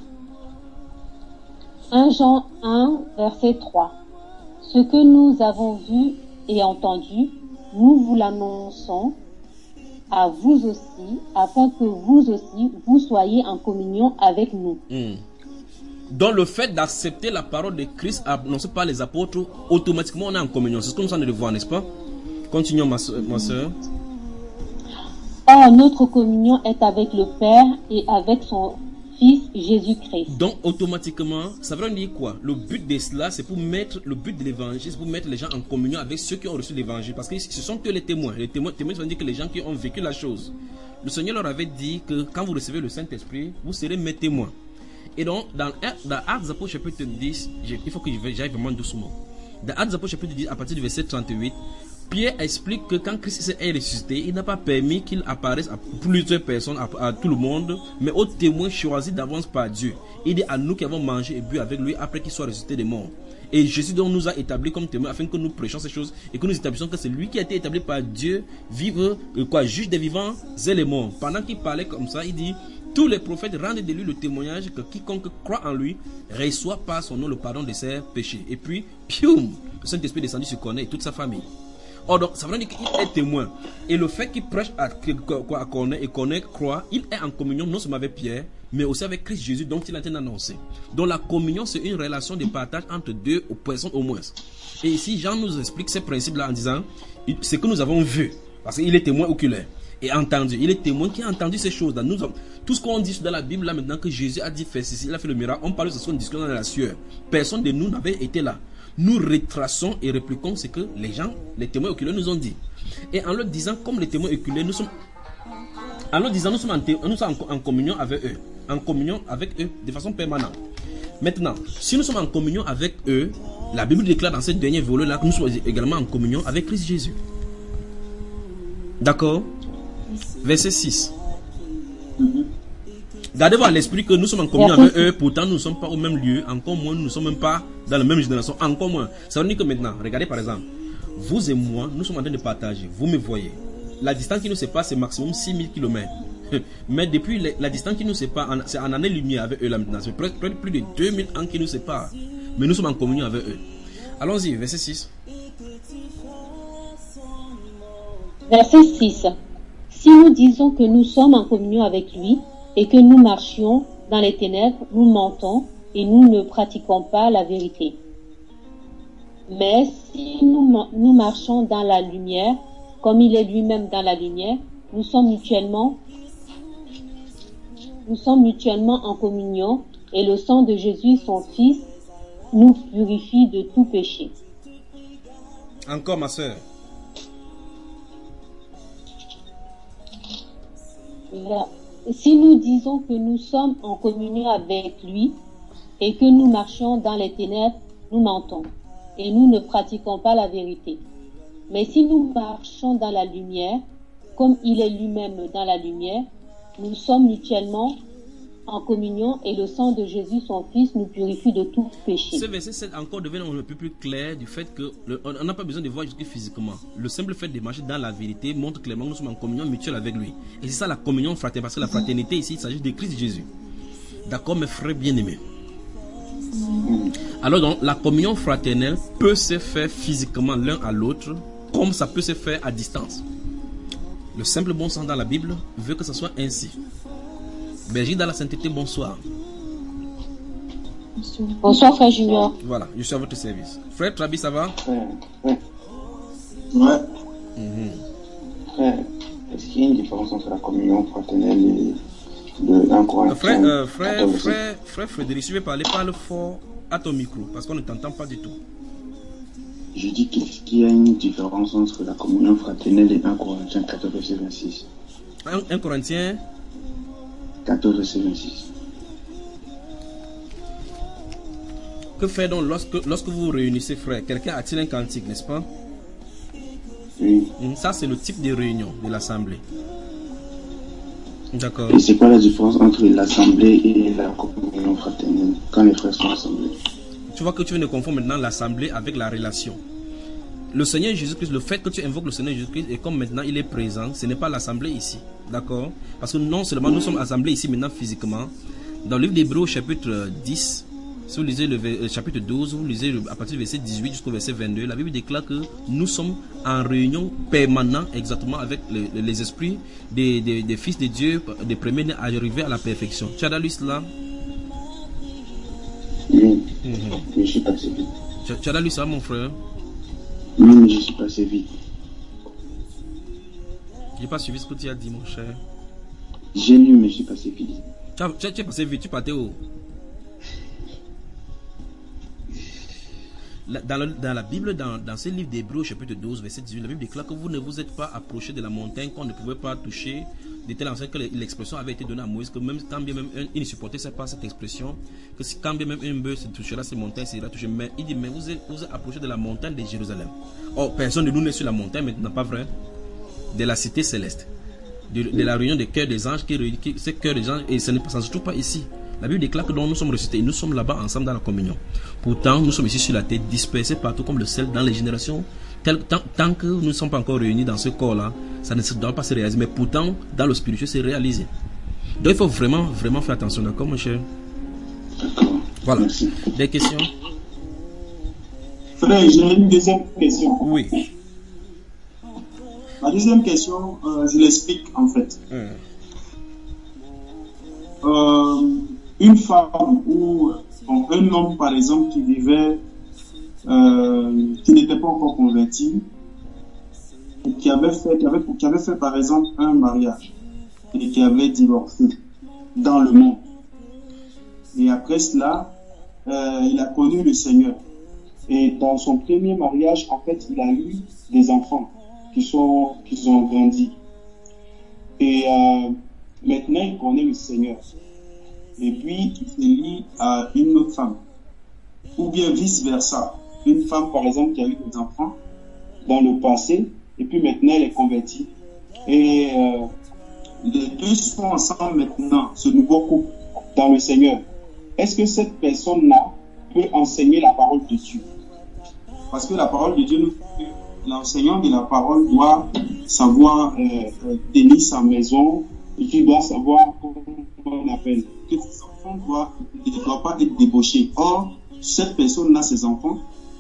1 Jean 1, verset 3. Ce que nous avons vu et entendu, nous vous l'annonçons à vous aussi, afin que vous aussi, vous soyez en communion avec nous. Donc le fait d'accepter la parole de Christ annoncée par les apôtres, automatiquement on est en communion. C'est ce que nous sommes en train de voir, n'est-ce pas? Continuons, ma soeur. Or, notre communion est avec le Père et avec son Fils Jésus-Christ. Donc automatiquement, ça veut dire quoi? Le but de cela, c'est pour mettre le but de l'évangile, c'est pour mettre les gens en communion avec ceux qui ont reçu l'évangile, parce que ce sont que les témoins. Les témoins veulent dire que les gens qui ont vécu la chose. Le Seigneur leur avait dit que quand vous recevez le Saint-Esprit, vous serez mes témoins. Et donc, dans Actes des Apôtres chapitre 10, il faut que j'aille vraiment doucement. Dans Actes des Apôtres chapitre 10, à partir du verset 38, Pierre explique que quand Christ est ressuscité, il n'a pas permis qu'il apparaisse à plusieurs personnes, à tout le monde, mais aux témoins choisis d'avance par Dieu. Il dit à nous qui avons mangé et bu avec lui après qu'il soit ressuscité des morts. Et Jésus donc nous a établis comme témoins afin que nous prêchions ces choses et que nous établissions que c'est lui qui a été établi par Dieu, juge des vivants et des morts. Pendant qu'il parlait comme ça, il dit: tous les prophètes rendent de lui le témoignage que quiconque croit en lui reçoit par son nom le pardon de ses péchés. Et puis, pium, le Saint-Esprit descendu sur Corneille et toute sa famille. Or, donc, ça veut dire qu'il est témoin. Et le fait qu'il prêche à Corneille et Corneille croit, il est en communion non seulement avec Pierre, mais aussi avec Christ Jésus, dont il a été annoncé. Donc, la communion, c'est une relation de partage entre deux personnes au moins. Et ici, Jean nous explique ces principes-là en disant ce que nous avons vu, parce qu'il est témoin oculaire. Et entendu, il est témoin qui a entendu ces choses-là. Tout ce qu'on dit dans la Bible là maintenant, que Jésus a dit faire ceci, il a fait le miracle, on parle de ce qu'on discute dans la sueur. Personne de nous n'avait été là. Nous retraçons et répliquons ce que les témoins oculaires nous ont dit. Et en leur disant, comme les témoins oculaires, nous sommes en communion avec eux. En communion avec eux de façon permanente. Maintenant, si nous sommes en communion avec eux, la Bible déclare dans ce dernier volet-là que nous sommes également en communion avec Christ Jésus. D'accord? Verset 6. Gardez-vous à l'esprit que nous sommes en communion avec eux, pourtant nous ne sommes pas au même lieu, encore moins nous ne sommes même pas dans la même génération, encore moins. Ça veut dire que maintenant, regardez par exemple, vous et moi, nous sommes en train de partager, vous me voyez. La distance qui nous sépare, c'est maximum 6000 km. Mais depuis la distance qui nous sépare, c'est en année-lumière avec eux là maintenant, c'est presque plus de 2000 ans qui nous séparent. Mais nous sommes en communion avec eux. Allons-y, verset 6. Verset 6. Si nous disons que nous sommes en communion avec lui et que nous marchions dans les ténèbres, nous mentons et nous ne pratiquons pas la vérité. Mais si nous marchons dans la lumière, comme il est lui-même dans la lumière, nous sommes mutuellement en communion et le sang de Jésus, son Fils, nous purifie de tout péché. Encore, ma sœur. Si nous disons que nous sommes en communion avec lui et que nous marchons dans les ténèbres, nous mentons et nous ne pratiquons pas la vérité. Mais si nous marchons dans la lumière, comme il est lui-même dans la lumière, nous sommes mutuellement en communion et le sang de Jésus, son Fils, nous purifie de tout péché. Ce verset 7 encore devient un peu plus clair du fait qu'on n'a pas besoin de voir Jésus physiquement. Le simple fait de marcher dans la vérité montre clairement que nous sommes en communion mutuelle avec lui. Et c'est ça la communion fraternelle, parce que la fraternité ici, il s'agit de Christ Jésus. D'accord, mes frères bien-aimés? Alors donc, la communion fraternelle peut se faire physiquement l'un à l'autre, comme ça peut se faire à distance. Le simple bon sens dans la Bible veut que ce soit ainsi. Berger dans la sainteté, bonsoir. Bonsoir, frère Junior. Voilà, je suis à votre service. Frère Trabi, ça va? Ouais. Frère, est-ce qu'il y a une différence entre la communion fraternelle et le 1 Corinthiens? Frère Frédéric, si tu veux parler, parle fort à ton micro, parce qu'on ne t'entend pas du tout. Je dis qu'il y a une différence entre la communion fraternelle et 1 Corinthiens 14, verset 26. 1 Corinthiens 14, verset 26. Que fait donc lorsque vous vous réunissez, frère? Quelqu'un a-t-il un cantique, n'est-ce pas? Oui. Ça, c'est le type de réunion de l'assemblée. D'accord. Et c'est quoi la différence entre l'assemblée et la communion fraternelle quand les frères sont assemblés? Tu vois que tu viens de confondre maintenant l'assemblée avec la relation. Le Seigneur Jésus-Christ, le fait que tu invoques le Seigneur Jésus-Christ et comme maintenant il est présent, ce n'est pas l'assemblée ici. D'accord? Parce que non seulement nous sommes assemblés ici maintenant physiquement, dans le livre d'Hébreux chapitre 10, si vous lisez le chapitre 12, vous lisez à partir du verset 18 jusqu'au verset 22, la Bible déclare que nous sommes en réunion permanente exactement avec les esprits des fils de Dieu, des premiers arrivés à la perfection. Tu as lu cela? Oui, mais je suis passé vite. Tu as lu ça, mon frère? Oui, mais je suis passé vite. Je n'ai pas suivi ce que tu as dit, mon cher. J'ai lu, mais je suis passé vite. Tu es passé vite, tu partais où? Dans la Bible, dans ce livre d'Hébreux, chapitre 12, verset 18, la Bible déclare que vous ne vous êtes pas approché de la montagne qu'on ne pouvait pas toucher, de telle sorte que l'expression avait été donnée à Moïse, que même quand bien même il ne supportait pas cette expression, que quand bien même un bœuf se touchera cette montagne, il sera touché. Mais il dit, mais vous êtes approché de la montagne de Jérusalem. Or, personne de nous n'est sur la montagne, maintenant, pas vrai? De la cité céleste, de la réunion des cœurs des anges, ces cœurs des anges, et ça ne se trouve pas ici. La Bible déclare que nous sommes ressuscités et nous sommes là-bas ensemble dans la communion. Pourtant, nous sommes ici sur la terre, dispersés partout comme le sel dans les générations. Tant que nous ne sommes pas encore réunis dans ce corps-là, ça ne doit pas se réaliser. Mais pourtant, dans le spirituel, c'est réalisé. Donc, il faut vraiment, vraiment faire attention, d'accord, mon cher? Voilà. Merci. Des questions? Frère, j'ai une deuxième question. Oui. Ma deuxième question, je l'explique en fait. Une femme ou un homme par exemple qui vivait, qui n'était pas encore converti, qui avait fait par exemple un mariage et qui avait divorcé dans le monde. Et après cela, il a connu le Seigneur. Et dans son premier mariage, en fait, il a eu des enfants qui ont grandi. Et maintenant, il connaît le Seigneur. Et puis, il s'est lié à une autre femme. Ou bien vice-versa. Une femme, par exemple, qui a eu des enfants dans le passé, et puis maintenant, elle est convertie. Et les deux sont ensemble maintenant, ce nouveau couple, dans le Seigneur. Est-ce que cette personne-là peut enseigner la parole de Dieu? Parce que la parole de Dieu, l'enseignant de la parole doit savoir tenir sa maison, et qu'il doit savoir comment on appelle, que ses enfants ne doivent pas être débauchés. Or, cette personne-là, ses enfants,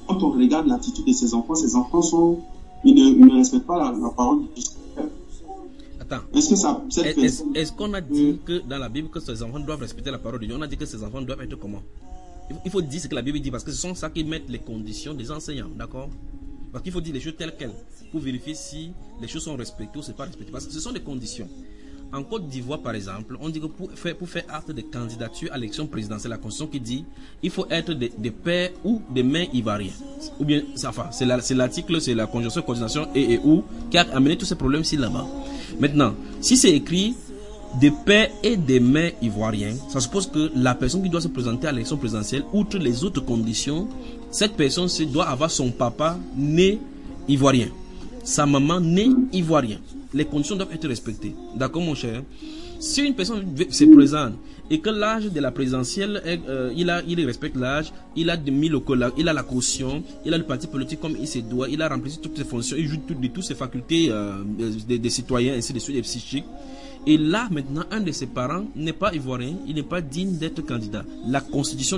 quand on regarde l'attitude de ces enfants ils ne respectent pas la parole du Seigneur. Attends. Est-ce qu'on a dit que dans la Bible que ces enfants doivent respecter la parole de Dieu? On a dit que ces enfants doivent être comment? Il faut dire ce que la Bible dit parce que ce sont ça qui mettent les conditions des enseignants, d'accord? Parce qu'il faut dire les choses telles quelles pour vérifier si les choses sont respectées ou c'est pas respecté. Parce que ce sont des conditions. En Côte d'Ivoire, par exemple, on dit que pour faire acte de candidature à l'élection présidentielle, la Constitution qui dit il faut être des pères ou des mères ivoiriens. Ou bien, c'est l'article, c'est la conjonction, coordination et ou qui a amené tous ces problèmes-ci là-bas. Maintenant, si c'est écrit des pères et des mères ivoiriens, ça suppose que la personne qui doit se présenter à l'élection présidentielle, outre les autres conditions, cette personne doit avoir son papa né ivoirien, sa maman née ivoirien. Les conditions doivent être respectées. D'accord, mon cher? Si une personne se présente et que l'âge de la présidentielle, il respecte l'âge, il a mis le collant, il a la caution, il a le parti politique comme il se doit, il a rempli toutes ses fonctions, il joue toutes ses facultés des citoyens, ainsi de suite, des psychiques. Et là, maintenant, un de ses parents n'est pas ivoirien, il n'est pas digne d'être candidat. La Constitution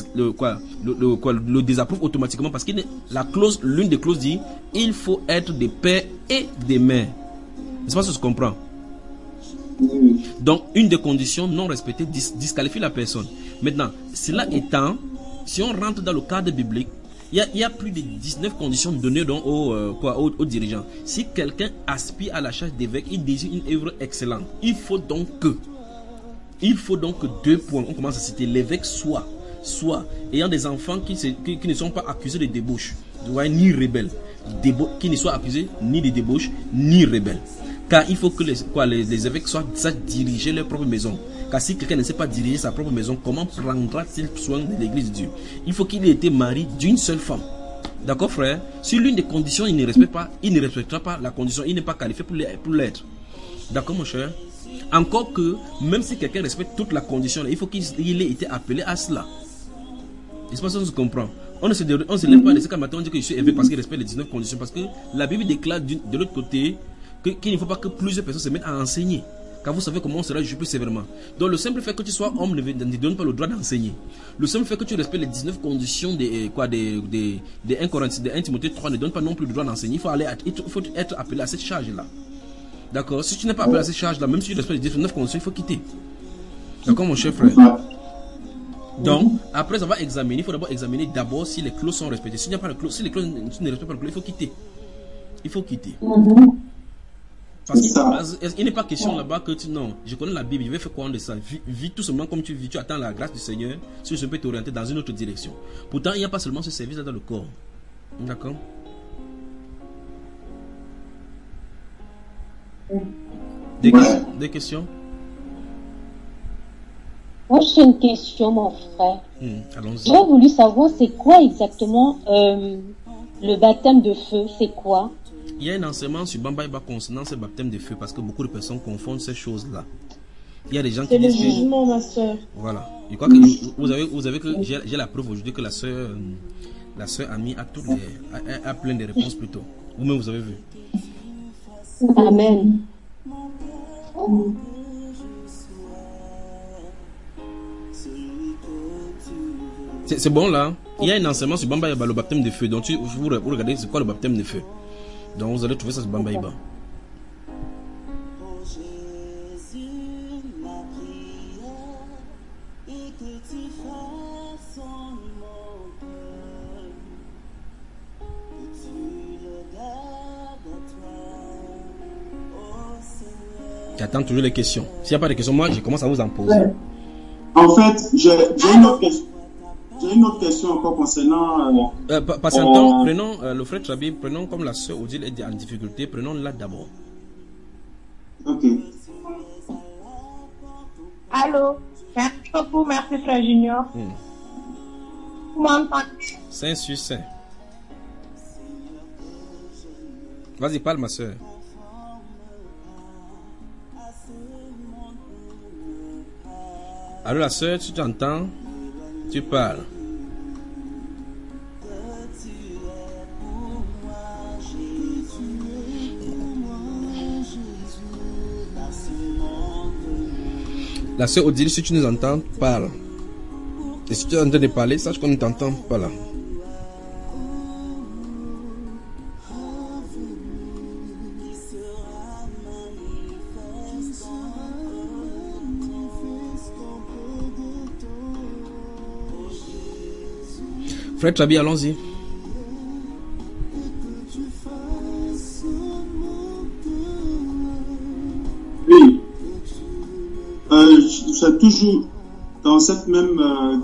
le désapprouve automatiquement parce que l'une des clauses dit il faut être des pères et des mères. C'est pas ce que je comprends. Donc, une des conditions non respectées disqualifie la personne. Maintenant, cela étant, si on rentre dans le cadre biblique, il y a plus de 19 conditions données aux dirigeants. Si quelqu'un aspire à la charge d'évêque, il désire une œuvre excellente. Il faut donc que 2 points, on commence à citer, l'évêque soit ayant des enfants qui ne sont pas accusés de débauche, ni rebelles, qui ne soient accusés ni de débauche, ni rebelles. Car il faut que les évêques sachent diriger leur propre maison. Car si quelqu'un ne sait pas diriger sa propre maison, comment prendra-t-il soin de l'église de Dieu? Il faut qu'il ait été marié d'une seule femme. D'accord, frère? Si l'une des conditions il ne respectera pas la condition, il n'est pas qualifié pour l'être. D'accord, mon cher? Encore que, même si quelqu'un respecte toute la condition, il faut qu'il ait été appelé à cela. C'est pas ça que je comprends. On ne se lève pas de ce matin, on dit que je suis évêque parce qu'il respecte les 19 conditions. Parce que la Bible déclare de l'autre côté qu'il ne faut pas que plusieurs personnes se mettent à enseigner. Car vous savez comment on sera jugé sévèrement. Donc le simple fait que tu sois homme ne donne pas le droit d'enseigner. Le simple fait que tu respectes les 19 conditions de 1 Timothée 3 ne donne pas non plus le droit d'enseigner. Il faut être appelé à cette charge-là. D'accord? Si tu n'es pas appelé à cette charge-là, même si tu respectes les 19 conditions, il faut quitter. D'accord, mon cher frère? Donc, après avoir examiné, il faut d'abord examiner si les clauses sont respectées. Si les clauses ne respectent pas les clauses, il faut quitter. Il faut quitter. Parce qu'il n'est pas question là-bas que non, je connais la Bible, je vais faire quoi de ça? Vis tout simplement comme tu vis, tu attends la grâce du Seigneur, si je peux t'orienter dans une autre direction. Pourtant, il n'y a pas seulement ce service là dans le corps. D'accord? Des questions? Moi, j'ai une question, mon frère. Allons-y. J'aurais voulu savoir c'est quoi exactement le baptême de feu, c'est quoi? Il y a un enseignement sur Bambaïba concernant ce baptême de feu parce que beaucoup de personnes confondent ces choses-là. Il y a des gens qui disent c'est le jugement, ma soeur. Voilà. Je crois que vous avez que j'ai la preuve aujourd'hui que la soeur Ami a plein de réponses plutôt. Vous-même vous avez vu. Amen. C'est bon là. Il y a un enseignement sur Bambaïba, le baptême de feu. Donc vous regardez c'est quoi le baptême de feu. Donc vous allez trouver ça sur Bambaïba. J'attends toujours les questions. S'il n'y a pas de questions, moi je commence à vous en poser. En fait, j'ai une autre question. J'ai une autre question encore concernant... Patientons, prenons le frère Trabi, prenons comme la sœur Odile est en difficulté, prenons-la d'abord. Ok. Allô? Merci beaucoup, merci frère Junior. Vous m'entendez? Saint sur saint. Vas-y, parle ma sœur. Alors la sœur, tu t'entends? Tu parles. La sœur Odile, si tu nous entends, parle. Et si tu es en train de parler, sache qu'on ne t'entend pas là. Frère Trabi, allons-y. Oui. C'est toujours dans cette même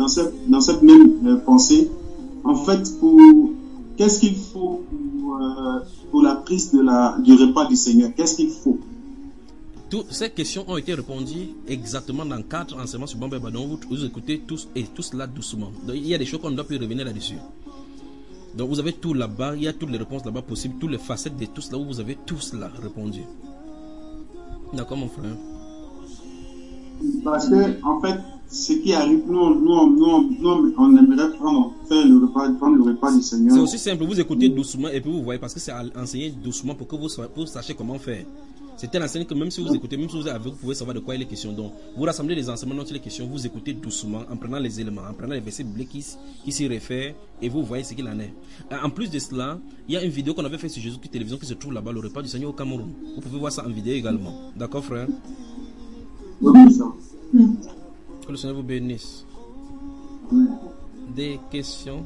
pensée. En fait, qu'est-ce qu'il faut pour la prise du repas du Seigneur? Qu'est-ce qu'il faut? Toutes ces questions ont été répondues exactement dans 4 enseignements sur Bon Père. Donc vous écoutez tous et tous là doucement. Donc il y a des choses qu'on ne doit plus revenir là-dessus. Donc vous avez tout là-bas, il y a toutes les réponses là-bas possibles, toutes les facettes de tout cela où vous avez tout cela répondu. D'accord mon frère? Parce que en fait, ce qui arrive, nous on aimerait faire le repas du Seigneur. C'est aussi simple, vous écoutez doucement et puis vous voyez, parce que c'est à enseigner doucement pour que vous sachiez comment faire. C'est un enseignement que même si vous écoutez, même si vous êtes avec, vous pouvez savoir de quoi il est question. Donc, vous rassemblez les enseignements dont il est question, vous écoutez doucement, en prenant les éléments, en prenant les versets bibliques qui s'y réfèrent, et vous voyez ce qu'il en est. En plus de cela, il y a une vidéo qu'on avait fait sur Jésus-Christ Télévision qui se trouve là-bas, le repas du Seigneur au Cameroun. Vous pouvez voir ça en vidéo également. D'accord, frère? Oui, ça. Que le Seigneur vous bénisse. Des questions?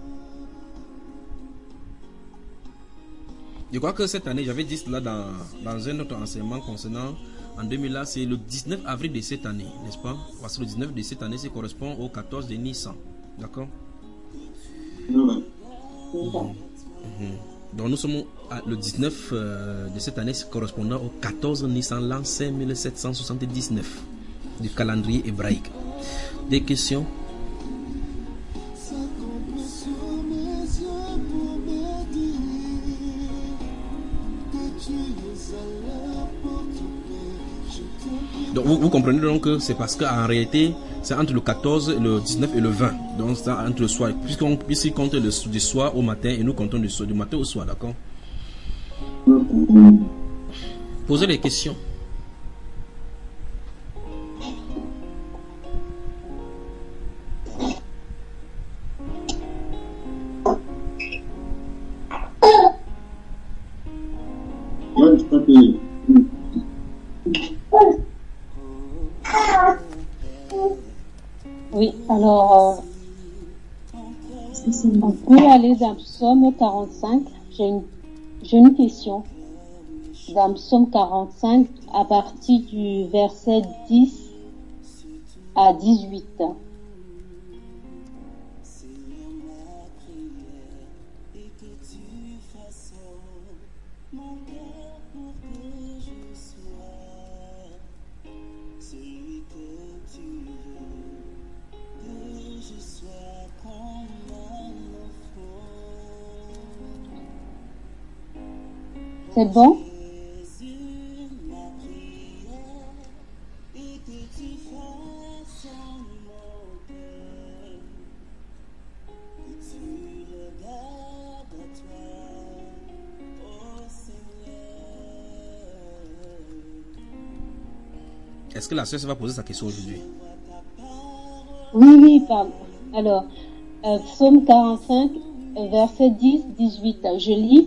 Je crois que cette année, j'avais dit cela dans un autre enseignement concernant en 2000 là, c'est le 19 avril de cette année, n'est-ce pas? Parce que le 19 de cette année, ça correspond au 14 de Nissan. D'accord? Donc nous sommes le 19 de cette année correspondant au 14 Nissan l'an 5779 du calendrier hébraïque. Des questions? Donc vous comprenez donc que c'est parce qu'en réalité c'est entre le 14, le 19 et le 20. Donc c'est entre le soir. Puisqu'on compte du soir au matin et nous comptons du matin au soir, d'accord? Posez des questions. Oui, alors on peut aller dans Psaume 45. J'ai une question. Dans Psaume 45, à partir du verset 10 à 18. C'est bon? Est-ce que la sœur va poser sa question aujourd'hui? Oui, pardon. Alors, Psaume 45, verset 10-18. Je lis.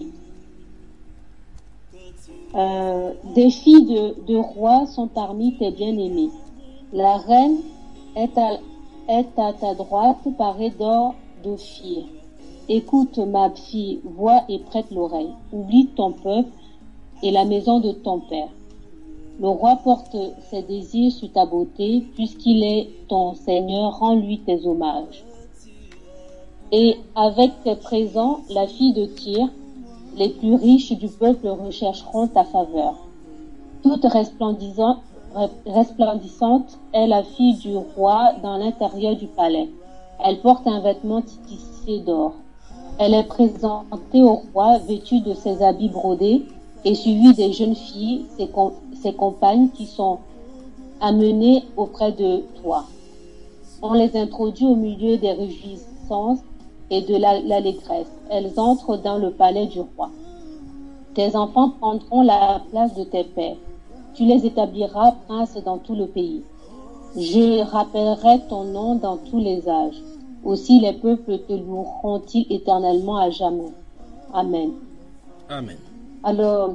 Des filles de rois sont parmi tes bien-aimés. La reine est à ta droite, parée d'or d'Ophir. Écoute, ma fille, vois et prête l'oreille. Oublie ton peuple et la maison de ton père. Le roi porte ses désirs sur ta beauté, puisqu'il est ton Seigneur, rends-lui tes hommages. Et avec tes présents, la fille de Tyr, les plus riches du peuple rechercheront ta faveur. Toute resplendissante est la fille du roi dans l'intérieur du palais. Elle porte un vêtement tissé d'or. Elle est présentée au roi vêtue de ses habits brodés et suivie des jeunes filles, ses compagnes qui sont amenées auprès de toi. On les introduit au milieu des réjouissances et de l'allégresse. Elles entrent dans le palais du roi. Tes enfants prendront la place de tes pères. Tu les établiras princes dans tout le pays. Je rappellerai ton nom dans tous les âges. Aussi les peuples te loueront-ils éternellement à jamais. Amen. Amen. Alors,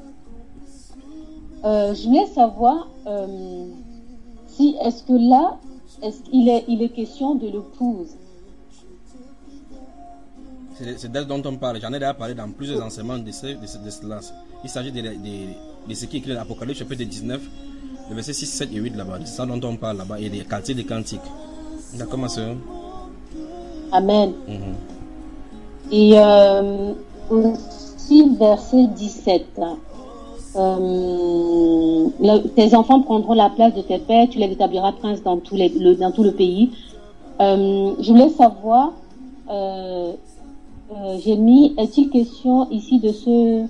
je voulais savoir si est-ce que là, il est question de l'épouse. C'est d'elle dont on parle. J'en ai déjà parlé dans plusieurs enseignements de cela. Il s'agit de ce qui est écrit dans l'Apocalypse chapitre 19, le verset 6, 7 et 8 là-bas. C'est ça dont on parle là-bas. Et des quartiers des cantiques. D'accord, ma soeur? Amen. Et aussi, verset 17. Tes enfants prendront la place de tes pères, tu les établiras princes dans tout le pays. Je voulais savoir, j'ai mis, est-il question ici de ce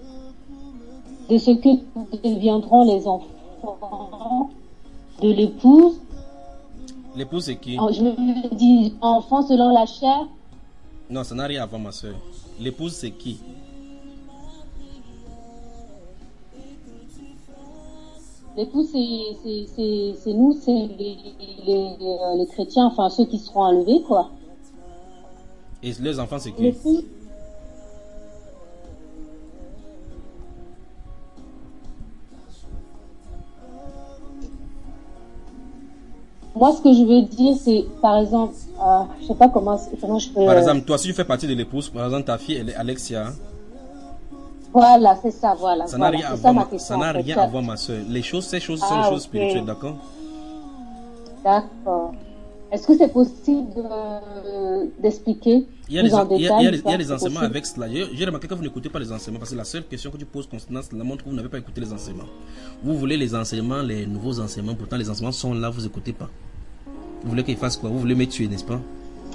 que deviendront les enfants de l'épouse? L'épouse c'est qui? Je me dis enfants selon la chair. Non, ça n'a rien à voir, ma soeur. L'épouse c'est qui? L'épouse c'est nous, c'est les chrétiens, enfin ceux qui seront enlevés, quoi. Et les enfants c'est qui? L'épouse. Moi, ce que je veux dire, c'est, par exemple, je sais pas comment je peux... Par exemple, toi, si tu fais partie de l'épouse, par exemple, ta fille, elle est Alexia. Voilà, c'est ça, voilà. Ça n'a rien à voir, ça n'a rien à voir, ma soeur. Ces choses sont des choses spirituelles, d'accord? D'accord. Est-ce que c'est possible d'expliquer plus en détail? Il y a des enseignements avec cela. J'ai remarqué que vous n'écoutez pas les enseignements parce que la seule question que tu poses constamment, cela montre que vous n'avez pas écouté les enseignements. Vous voulez les enseignements, les nouveaux enseignements, pourtant les enseignements sont là, vous n'écoutez pas. Vous voulez qu'ils fassent quoi? Vous voulez me tuer, n'est-ce pas?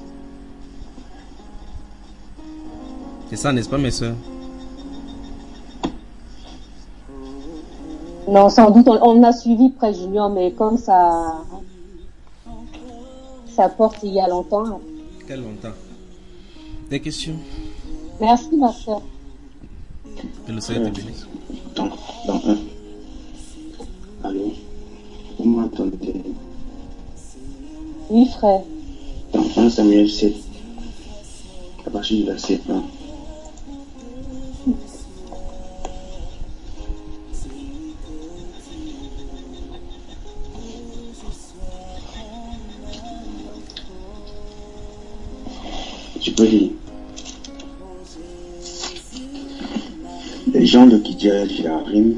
C'est ça, n'est-ce pas, mes soeurs? Non, sans doute, on a suivi Prêtre Junior, mais comme ça porte il y a longtemps. Quel longtemps? Des questions? Merci, ma soeur. Que le Seigneur te bénisse. Dans un. Allô? Vous m'entendez? Oui, frère. Dans 1 Samuel 7, à partir du verset 1. Tu peux lire. Les gens de Kidjal-Jéarim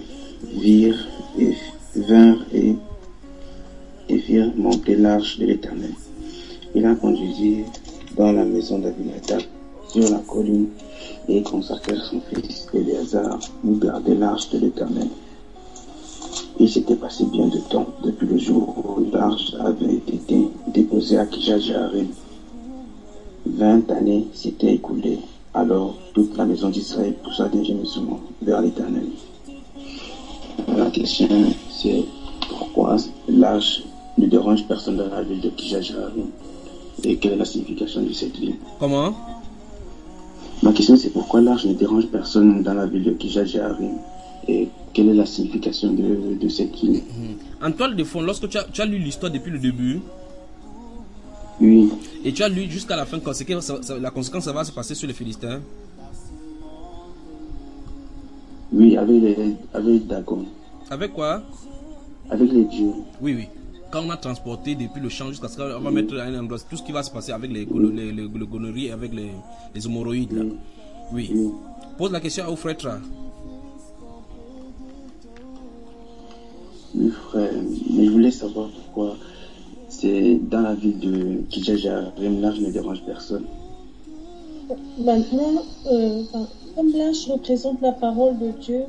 vinrent et firent monter l'arche de l'Éternel. Ils la conduisirent dans la maison d'Abinadab sur la colline et consacrèrent son fils Éléazar pour garder l'arche de l'Éternel. Il s'était passé bien de temps depuis le jour où l'arche avait été déposée à Kidjal-Jéarim. 20 années s'étaient écoulées. Alors toute la maison d'Israël poussa des gémissements vers l'Éternel. La question c'est pourquoi l'arche ne dérange personne dans la ville de Kidjal-Jéarim et quelle est la signification de cette ville? Comment? Ma question c'est pourquoi l'arche ne dérange personne dans la ville de Kidjal-Jéarim et quelle est la signification de cette ville? En toile de fond, lorsque tu as lu l'histoire depuis le début, oui. Et tu as lu jusqu'à la fin, la conséquence ça va se passer sur les Philistins. Oui, avec Dagon. Avec quoi? Avec les dieux. Oui, oui. Quand on a transporté depuis le champ jusqu'à ce qu'on va mettre à un endroit, tout ce qui va se passer avec les gonorrhies et avec les hémorroïdes. Là. Oui. Oui. Pose la question au frère Tra. Oui, frère. Mais je voulais savoir pourquoi c'est dans la ville de Kidjal-Jéarim, l'arche ne dérange personne. Maintenant, comme l'arche représente la parole de Dieu,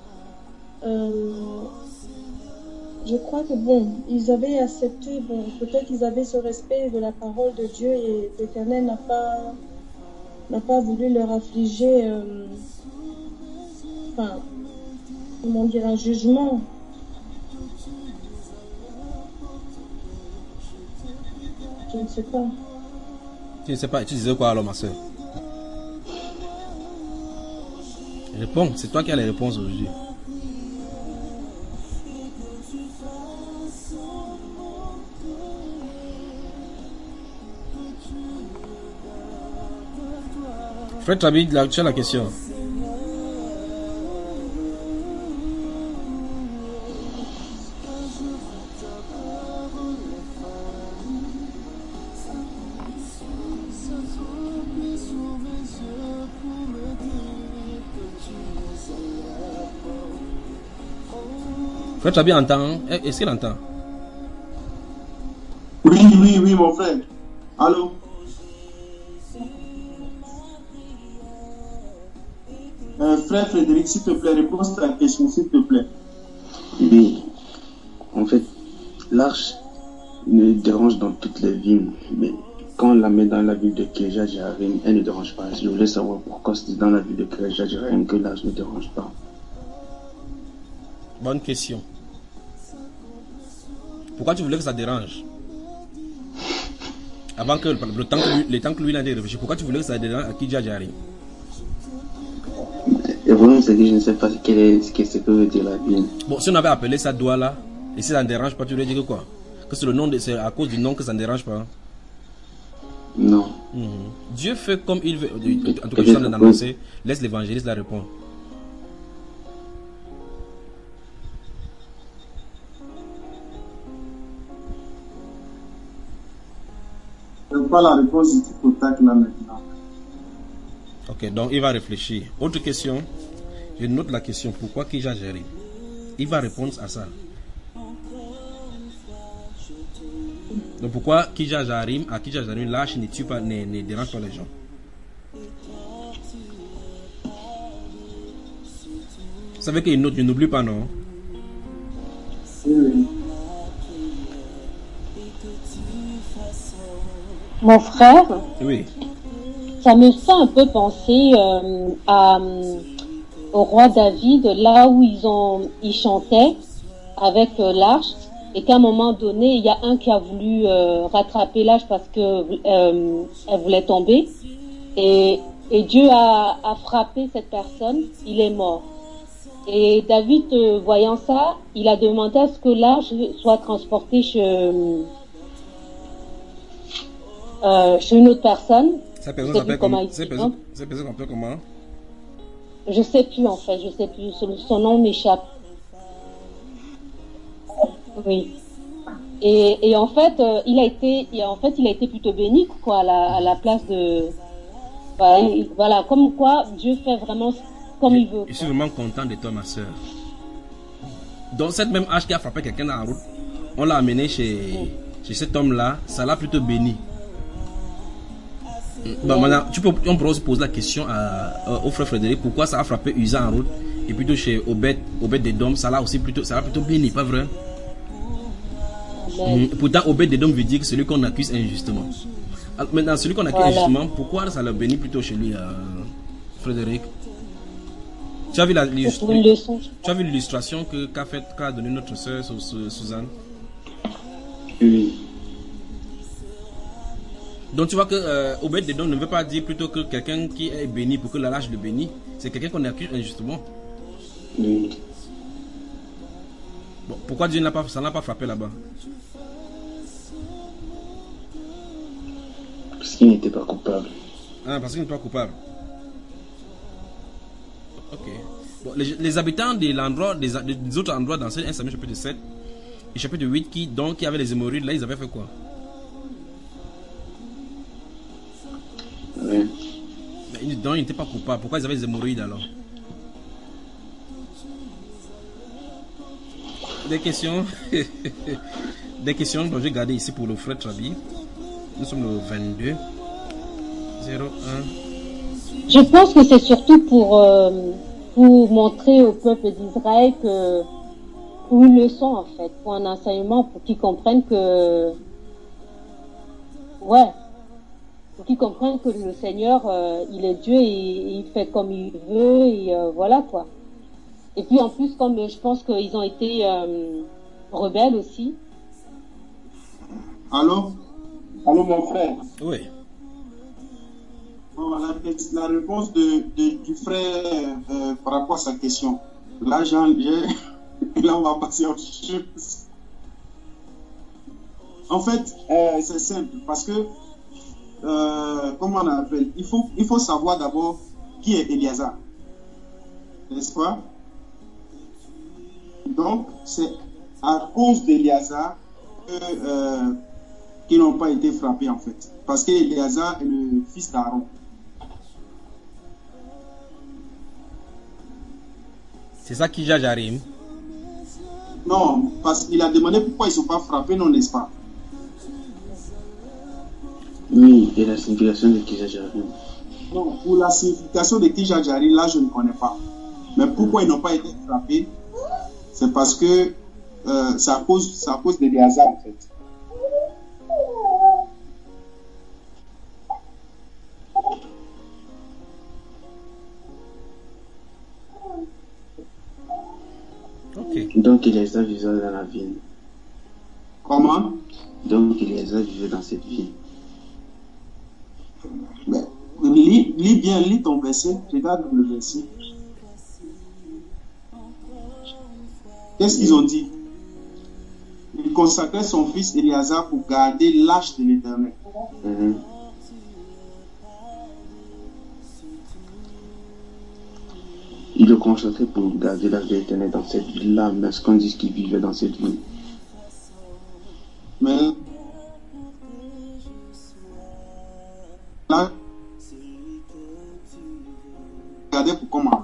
je crois que ils avaient accepté, peut-être qu'ils avaient ce respect de la parole de Dieu et l'Éternel n'a pas voulu leur affliger, comment dire, un jugement. Je ne sais pas. Tu ne sais pas, tu disais quoi alors, ma soeur? Réponds, c'est toi qui as les réponses aujourd'hui. Frère Trabi, tu as la question. Frère Chabi entend. Est-ce qu'il entend? Oui, mon frère. Allô? Frère Frédéric, s'il te plaît, réponds à la question, s'il te plaît. Oui. En fait, l'arche ne dérange dans toutes les villes, mais quand on la met dans la ville de Kirjat Jearim, elle ne dérange pas. Je voulais savoir pourquoi c'est dans la ville de Kirjat Jearim que l'arche ne dérange pas. Bonne question. Pourquoi tu voulais que ça dérange? Avant que le temps que lui n'a réfléchi, pourquoi tu voulais que ça dérange à Kirjat Jearim? Le problème, c'est que je ne sais pas ce que veut dire la ville. Bon, si on avait appelé ça Douala, et si ça ne dérange pas, tu voulais dire que quoi? Que c'est le nom c'est à cause du nom que ça ne dérange pas? Non. Dieu fait comme il veut. En tout cas, je suis en train d'annoncer. Laisse l'évangéliste la répondre. Je n'ai pas la réponse du contact là maintenant. Ok, donc il va réfléchir. Autre question. Je note la question. Pourquoi Kirjat Jearim? Il va répondre à ça. Donc pourquoi Kirjat Jearim, à Kirjat Jearim, l'arche ne tue pas, ne dérange pas les gens? Vous savez qu'il note, je n'oublie pas, non? Oui. Mon frère, Oui. ça me fait un peu penser au roi David, là où ils chantaient avec l'arche, et qu'à un moment donné, il y a un qui a voulu rattraper l'arche parce que elle voulait tomber, et Dieu a frappé cette personne, il est mort. Et David, voyant ça, il a demandé à ce que l'arche soit transportée chez une autre personne. Cette personne s'appelle comment? Cette personne s'appelle comment? Je sais plus en fait, je sais plus. Son nom m'échappe. Oui. Et en fait, il a été plutôt béni quoi à la place de. Voilà, comme quoi Dieu fait vraiment comme il veut. Je suis vraiment content de toi, ma soeur. Donc cette même hache qui a frappé quelqu'un dans la route, on l'a amené chez cet homme-là, ça l'a plutôt béni. Bon, maintenant, on pourrait aussi poser la question au frère Frédéric, pourquoi ça a frappé Uza en route et plutôt chez Obed-Edom, ça l'a plutôt béni, pas vrai? Pourtant, Obed-Edom veut dire que celui qu'on accuse injustement. Alors, maintenant, celui qu'on accuse injustement, pourquoi ça l'a béni plutôt chez lui, Frédéric? Tu as vu l'illustration qu'a donnée notre soeur Suzanne? Oui. Donc tu vois que Obed-Edom ne veut pas dire plutôt que quelqu'un qui est béni pour que la lâche le bénit. C'est quelqu'un qu'on accuse injustement. Oui. Bon, pourquoi Dieu ça n'a pas frappé là-bas? Parce qu'il n'était pas coupable. Ah, parce qu'il n'était pas coupable. Ok. Bon, les habitants de l'endroit, des autres endroits dans 1 Samuel chapitre 7 et chapitre 8 qui avaient les hémorroïdes, là ils avaient fait quoi? Oui. Mais donc ils n'étaient pas coupables. Pourquoi ils avaient les hémorroïdes alors? Des questions? Des questions que j'ai gardées ici pour le frère Trabi. Nous sommes le 22 01. Je pense que c'est surtout pour montrer au peuple d'Israël que pour une leçon en fait, pour un enseignement, pour qu'ils comprennent que pour qu'ils comprennent que le Seigneur il est Dieu et il fait comme il veut et voilà quoi. Et puis en plus comme je pense qu'ils ont été rebelles aussi. Allô mon frère. Oui. Bon, la réponse du frère par rapport à sa question. Là, là on va passer à autre chose. En fait, c'est simple parce que comment on appelle, il faut savoir d'abord qui est Éliazar, n'est-ce pas? Donc c'est à cause d'Éliazar qu'ils n'ont pas été frappés en fait, parce qu'Éliazar est le fils d'Aaron. C'est ça qui Jajarim? Non, parce qu'il a demandé pourquoi ils ne sont pas frappés, non, n'est-ce pas? Oui, et la signification de Kijajari. Non, pour la signification de Kijajari, là, je ne connais pas. Mais pourquoi ils n'ont pas été frappés? C'est parce que c'est à cause de Léazar, en fait. Donc Eliezer vivait dans la ville. Comment? Donc Eliezer vivait dans cette ville. Mais, lis ton verset, regarde le verset. Qu'est-ce qu'ils ont dit? Il consacrait son fils Éléazar pour garder l'arche de l'Éternel. Il le consacrait pour garder l'arche de l'Éternel dans cette ville-là, mais est-ce qu'on dit qu'il vivait dans cette ville? Mais là, regardez pour comment.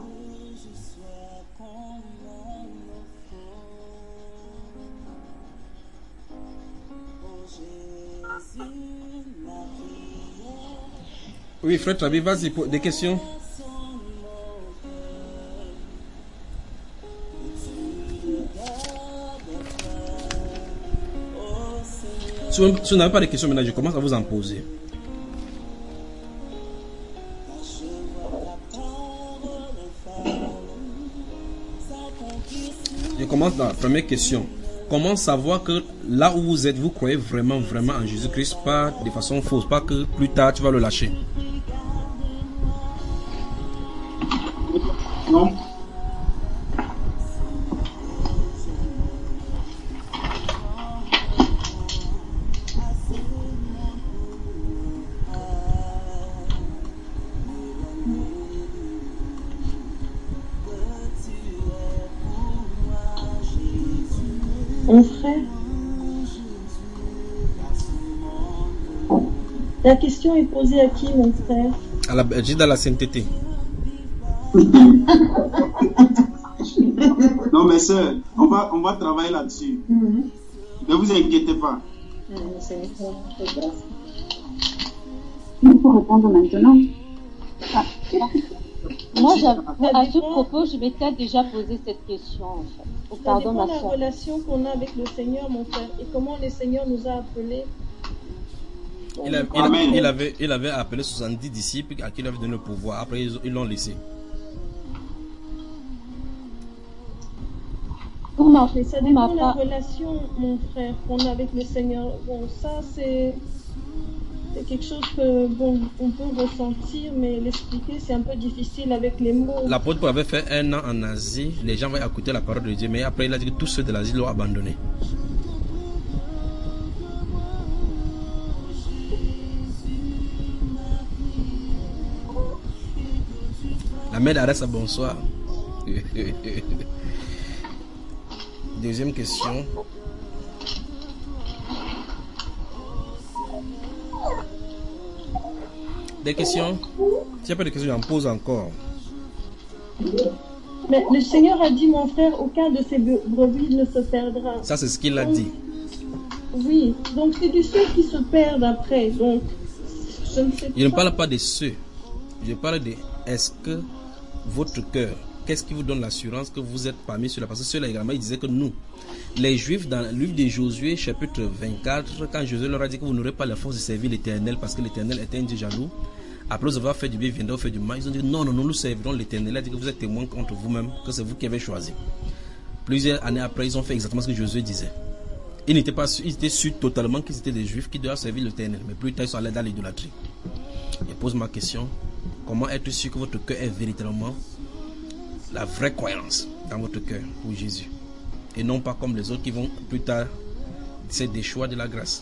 Oui, frère Trabi, vas-y, des questions. Si vous n'avez pas de questions maintenant, je commence à vous en poser. Je commence dans la première question. Comment savoir que là où vous êtes, vous croyez vraiment en Jésus-Christ, pas de façon fausse, pas que plus tard tu vas le lâcher? Non. Mon frère, la question est posée à qui, mon frère? À la Belgique, dans la sainteté. Non, mais sœur, on va travailler là-dessus. Ne vous inquiétez pas. Il faut répondre maintenant. Moi, à ce propos, je m'étais déjà posé cette question, en fait. Ça dépend de la relation qu'on a avec le Seigneur, mon frère, et comment le Seigneur nous a appelés. Il avait appelé 70 disciples à qui il avait donné le pouvoir. Après, ils l'ont laissé. Mais ça dépend de la relation, mon frère, qu'on a avec le Seigneur. Bon, ça, c'est quelque chose que on peut ressentir, mais l'expliquer, c'est un peu difficile avec les mots. L'apôtre Paul avait fait 1 an en Asie. Les gens avaient écouté la parole de Dieu, mais après, il a dit que tous ceux de l'Asie l'ont abandonné. La mère d'Arès, bonsoir. Deuxième question. Des questions? S'il n'y a pas de questions, j'en pose encore. Mais le Seigneur a dit, mon frère, aucun de ces brebis ne se perdra. Ça, c'est ce qu'il a dit. Oui, donc c'est de ceux qui se perdent après. Donc, je ne sais pas. Je ne parle pas de ceux. Je parle de est-ce que votre cœur, qu'est-ce qui vous donne l'assurance que vous êtes parmi ceux-là? Parce que ceux-là également, ils disaient que nous, les Juifs, dans le livre de Josué, chapitre 24, quand Josué leur a dit que vous n'aurez pas la force de servir l'Éternel parce que l'Éternel était un Dieu jaloux, après vous avoir fait du bien, viendrez faire du mal, ils ont dit non, nous servirons l'Éternel. Il a dit que vous êtes témoins contre vous-même, que c'est vous qui avez choisi. Plusieurs années après, ils ont fait exactement ce que Josué disait. Ils n'étaient pas sûrs, ils étaient sûrs totalement qu'ils étaient des Juifs qui doivent servir l'Éternel, mais plus tard ils sont allés dans l'idolâtrie. Je pose ma question, comment être sûr que votre cœur est véritablement la vraie croyance dans votre cœur pour Jésus, et non pas comme les autres qui vont plus tard, c'est des choix de la grâce.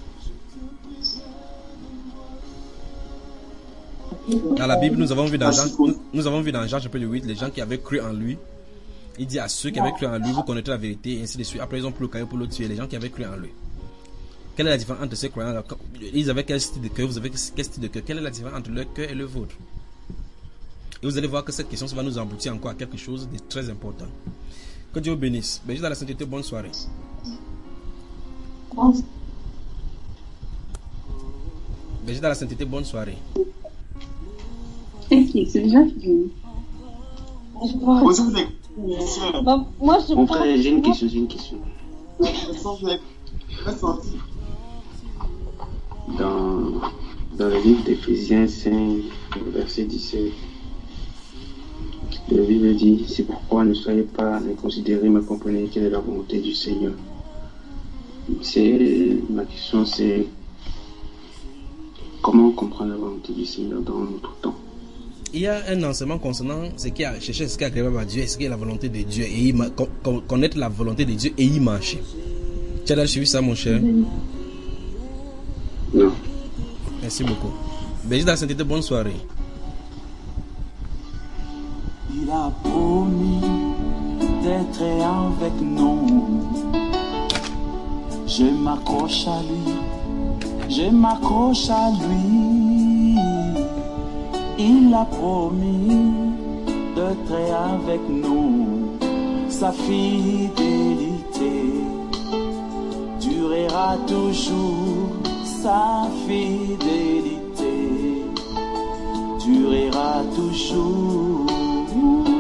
Dans la Bible, nous avons vu dans Jean chapitre 8, les gens qui avaient cru en lui, il dit à ceux qui avaient cru en lui, vous connaîtrez la vérité, et ainsi de suite. Après, ils ont pris le caillou pour le tuer, les gens qui avaient cru en lui. Quelle est la différence entre ces croyants? Ils avaient quel style de cœur? Vous avez quel style de cœur? Quelle est la différence entre leur cœur et le vôtre? Et vous allez voir que cette question, ça va nous aboutir encore à quelque chose de très important. Que Dieu vous bénisse. Bénis dans la sainteté, bonne soirée. Bénis dans la sainteté, bonne soirée. C'est déjà fini. Posez-vous des questions. Moi, je Mon frère, j'ai une question. Dans le livre d'Éphésiens 5, verset 17, la Bible dit: c'est pourquoi ne soyez pas inconsidérés, mais comprenez quelle est la volonté du Seigneur. Ma question, c'est comment comprendre la volonté du Seigneur dans notre temps? Il y a un enseignement concernant ce qui a cherché, ce qui est agréable à Dieu, et ce qui est la volonté de Dieu, et connaître la volonté de Dieu et y marcher. Tu as déjà suivi ça, mon cher? Non. Merci beaucoup. Bénis dans la sainteté, bonne soirée. Il a promis d'être avec nous. Je m'accroche à lui. Il a promis d'être avec nous. Sa fidélité durera toujours. Sa fidélité durera toujours.